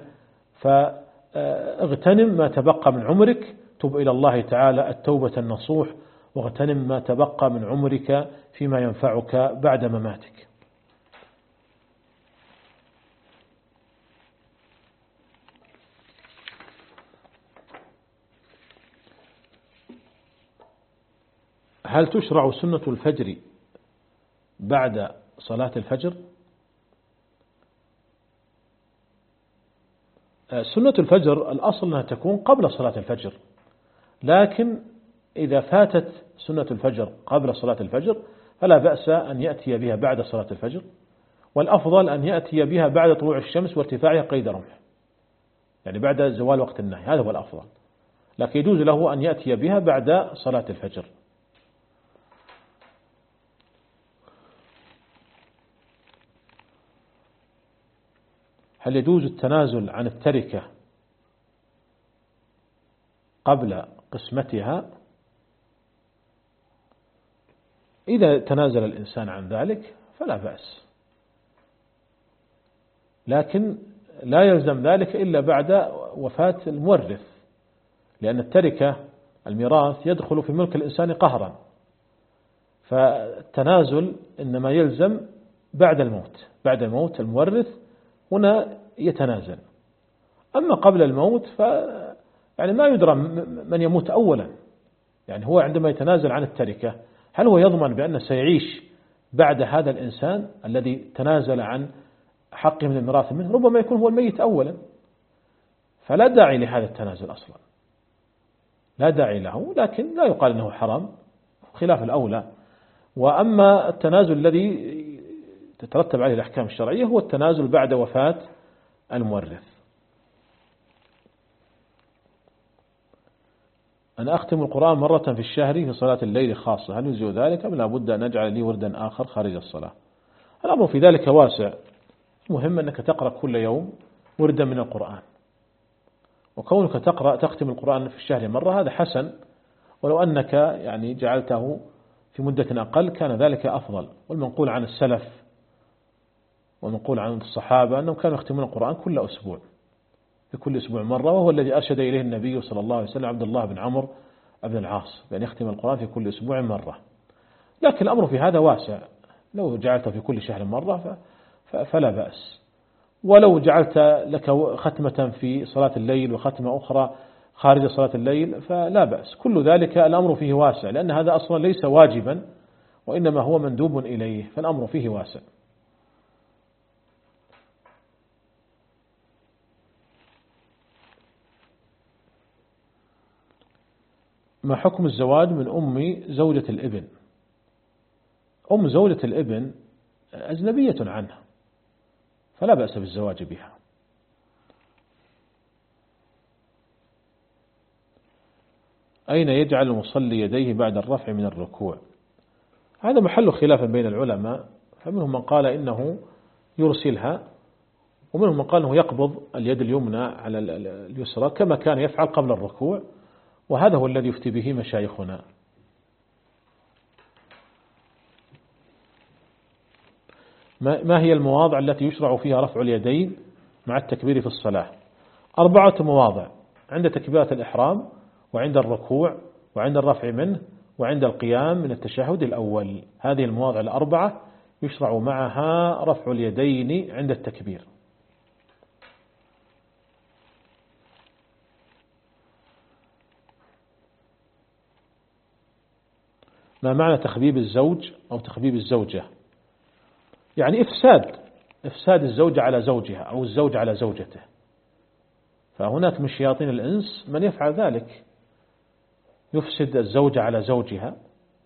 فاغتنم ما تبقى من عمرك، تب إلى الله تعالى التوبة النصوح، واغتنم ما تبقى من عمرك فيما ينفعك بعد مماتك. هل تشرع سنة الفجر بعد صلاة الفجر؟ سنة الفجر الأصل أنها تكون قبل صلاة الفجر، لكن إذا فاتت سنة الفجر قبل صلاة الفجر فلا بأس أن يأتي بها بعد صلاة الفجر، والأفضل أن يأتي بها بعد طلوع الشمس وارتفاعها قيد رمح، يعني بعد زوال وقت النهي، هذا هو الأفضل، لكن يجوز له أن يأتي بها بعد صلاة الفجر. هل يجوز التنازل عن التركة قبل قسمتها؟ إذا تنازل الإنسان عن ذلك فلا بأس، لكن لا يلزم ذلك إلا بعد وفاة المورث، لأن التركة الميراث يدخل في ملك الإنسان قهرا، فالتنازل إنما يلزم بعد الموت، بعد موت المورث هنا يتنازل. أما قبل الموت ف يعني ما يدرى من يموت أولا، يعني هو عندما يتنازل عن التركة هل هو يضمن بأنه سيعيش بعد هذا الإنسان الذي تنازل عن حقه من الميراث منه؟ ربما يكون هو الميت أولا، فلا داعي لهذا التنازل أصلا، لا داعي له، لكن لا يقال أنه حرام، خلاف الأولى. وأما التنازل الذي تترتب عليه الأحكام الشرعية هو التنازل بعد وفاة المورث. أنا أختم القرآن مرة في الشهر في صلاة الليل خاصة، هل يجوز ذلك أم لا بد أن أجعل لي وردا آخر خارج الصلاة؟ الأمر في ذلك واسع، مهم أنك تقرأ كل يوم وردا من القرآن، وكونك تقرأ تختم القرآن في الشهر مرة هذا حسن، ولو أنك يعني جعلته في مدة أقل كان ذلك أفضل. والمنقول عن السلف والمنقول عن الصحابة أنهم كانوا يختمون القرآن كل أسبوع، في كل أسبوع مرة، وهو الذي أرشد إليه النبي صلى الله عليه وسلم عبد الله بن عمرو بن العاص بأن يختم القرآن في كل أسبوع مرة. لكن الأمر في هذا واسع، لو جعلته في كل شهر مرة فلا بأس، ولو جعلت لك ختمة في صلاة الليل وختمة أخرى خارج صلاة الليل فلا بأس. كل ذلك الأمر فيه واسع، لأن هذا أصلا ليس واجبا وإنما هو مندوب إليه، فالأمر فيه واسع. ما حكم الزواج من أم زوجة الابن؟ أم زوجة الابن أجنبية عنه، فلا بأس بالزواج بها. أين يجعل المصلي يديه بعد الرفع من الركوع؟ هذا محل خلاف بين العلماء، فمنهم من قال إنه يرسلها، ومنهم من قال إنه يقبض اليد اليمنى على اليسرى كما كان يفعل قبل الركوع، وهذا هو الذي يفتي به مشايخنا. ما هي المواضع التي يشرع فيها رفع اليدين مع التكبير في الصلاة؟ أربعة مواضع: عند تكبيرة الإحرام، وعند الركوع، وعند الرفع منه، وعند القيام من التشهد الأول. هذه المواضع الأربعة يشرع معها رفع اليدين عند التكبير. ما معنى تخبيب الزوج أو تخبيب الزوجة؟ يعني إفساد إفساد الزوجة على زوجها أو الزوج على زوجته، فهناك من شياطين الإنس من يفعل ذلك، يفسد الزوجة على زوجها،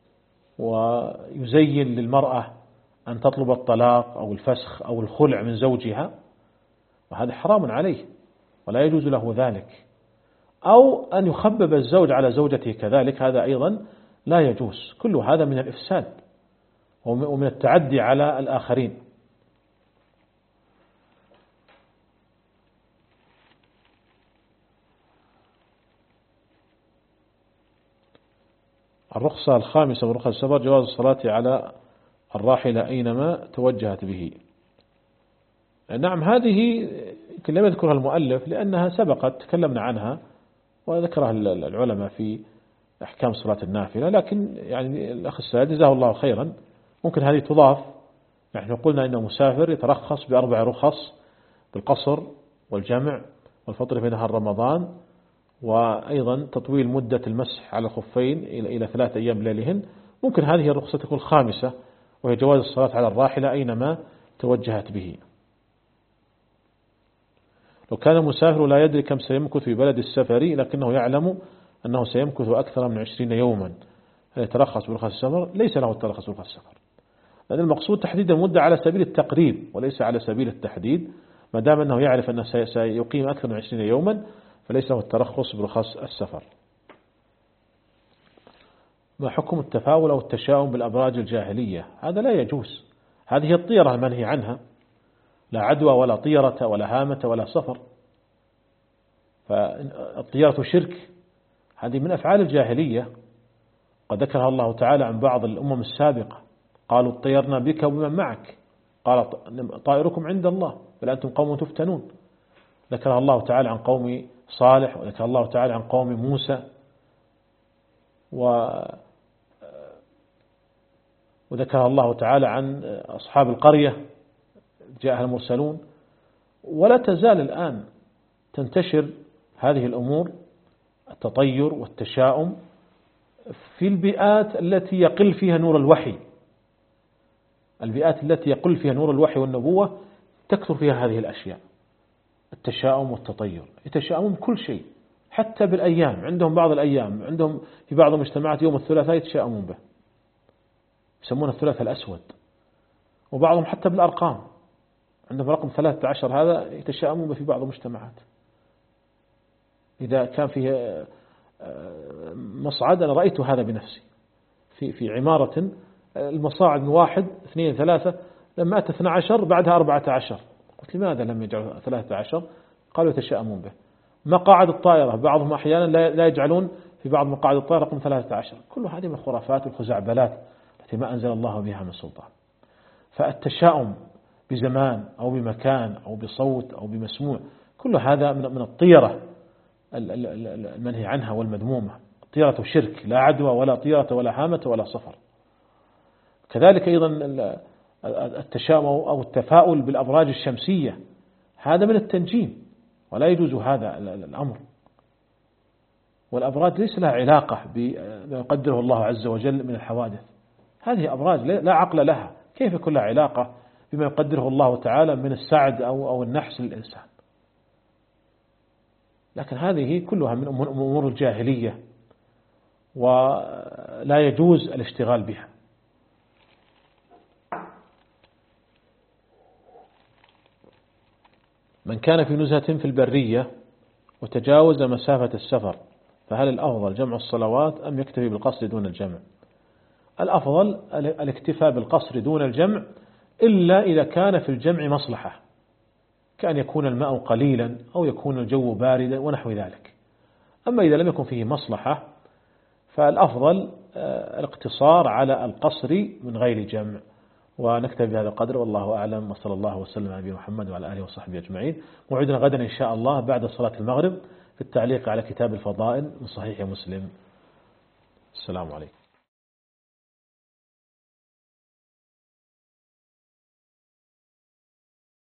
ويزين للمرأة أن تطلب الطلاق أو الفسخ أو الخلع من زوجها، وهذا حرام عليه ولا يجوز له ذلك. أو أن يخبب الزوج على زوجته كذلك، هذا أيضا لا يجوز. كل هذا من الإفساد ومن التعدي على الآخرين. الرخصة الخامسة من رخص السفر جواز الصلاة على الراحلة أينما توجهت به. نعم، هذه لم يذكرها المؤلف لأنها سبقت تكلمنا عنها وذكرها العلماء في أحكام صلاة النافلة، لكن يعني الأخ السائل جزاه الله خيرا ممكن هذه تضاف. نحن قلنا إنه مسافر يترخص بأربع رخص: بالقصر والجمع والفطر في نهار رمضان، وأيضا تطويل مدة المسح على الخفين إلى إلى ثلاث أيام ليلهن. ممكن هذه الرخصة تكون خامسة، وهي جواز الصلاة على الراحلة أينما توجهت به. لو كان المسافر لا يدري كم سيمكث في بلد السفر لكنه يعلم أنه سيمكث أكثر من عشرين يوما، هل يترخص برخص السفر؟ ليس له الترخص برخص السفر، لأن المقصود تحديد المدة على سبيل التقريب وليس على سبيل التحديد. ما دام أنه يعرف أنه سيقيم أكثر من عشرين يوما فليس له الترخص برخص السفر. ما حكم التفاؤل أو التشاؤم بالأبراج الجاهلية؟ هذا لا يجوز، هذه الطيرة المنهي عنها، لا عدوى ولا طيرة ولا هامة ولا صفر. فالطيرة شرك، هذه من أفعال الجاهلية، قد ذكرها الله تعالى عن بعض الأمم السابقة، قالوا اطيرنا بك وبمن معك، قال طائركم عند الله بل أنتم قوم تفتنون. ذكرها الله تعالى عن قوم صالح، وذكر الله تعالى عن قوم موسى، و وذكر الله تعالى عن أصحاب القرية جاءها المرسلون. ولا تزال الآن تنتشر هذه الأمور، التطير والتشاؤم، في البيئات التي يقل فيها نور الوحي. البيئات التي يقل فيها نور الوحي والنبوة تكثر فيها هذه الأشياء، التشاؤم والتطير، يتشاؤمون بكل شيء، حتى بالأيام. عندهم بعض الأيام، عندهم في بعض المجتمعات يوم الثلاثاء يتشاؤمون به، يسمونه الثلاثاء الأسود. وبعضهم حتى بالأرقام، عندهم رقم ثلاثة عشر هذا يتشاؤمون به في بعض المجتمعات. إذا كان فيه مصعد، أنا رأيت هذا بنفسي في في عمارة، المصاعد من واحد اثنين ثلاثة، لما أتى اثنى عشر بعدها أربعة عشر، قلت لماذا لم يجعلوا ثلاثة عشر؟ قالوا يتشاءمون به. مقاعد الطائرة بعضهم أحيانا لا يجعلون في بعض مقاعد الطائرة رقم ثلاثة عشر. كل هذه من الخرافات والخزعبلات التي ما أنزل الله بها من سلطان. فالتشاؤم بزمان أو بمكان أو بصوت أو بمسموع، كل هذا من الطيرة المنهي عنها والمذمومة. طيرة شرك، لا عدوى ولا طيرة ولا هامة ولا صفر. كذلك أيضا التشاؤم أو التفاؤل بالأبراج الشمسية، هذا من التنجيم ولا يجوز هذا الأمر. والأبراج ليس لها علاقة بما يقدره الله عز وجل من الحوادث. هذه أبراج لا عقل لها، كيف يكون لها علاقة بما يقدره الله تعالى من السعد أو أو النحس للإنسان؟ لكن هذه كلها من أمور الجاهلية ولا يجوز الاشتغال بها. من كان في نزهة في البرية وتجاوز مسافة السفر فهل الأفضل جمع الصلوات أم يكتفي بالقصر دون الجمع؟ الأفضل الاكتفاء بالقصر دون الجمع، إلا إذا كان في الجمع مصلحة، كأن يكون الماء قليلا أو يكون الجو باردا ونحو ذلك. أما إذا لم يكن فيه مصلحة فالأفضل الاقتصار على القصر من غير جمع. ونكتفي بهذا القدر، والله أعلم، وصلى الله وسلم على نبينا محمد وعلى آله وصحبه أجمعين. موعدنا غدا إن شاء الله بعد صلاة المغرب في التعليق على كتاب الفضائل من صحيح مسلم. السلام عليكم.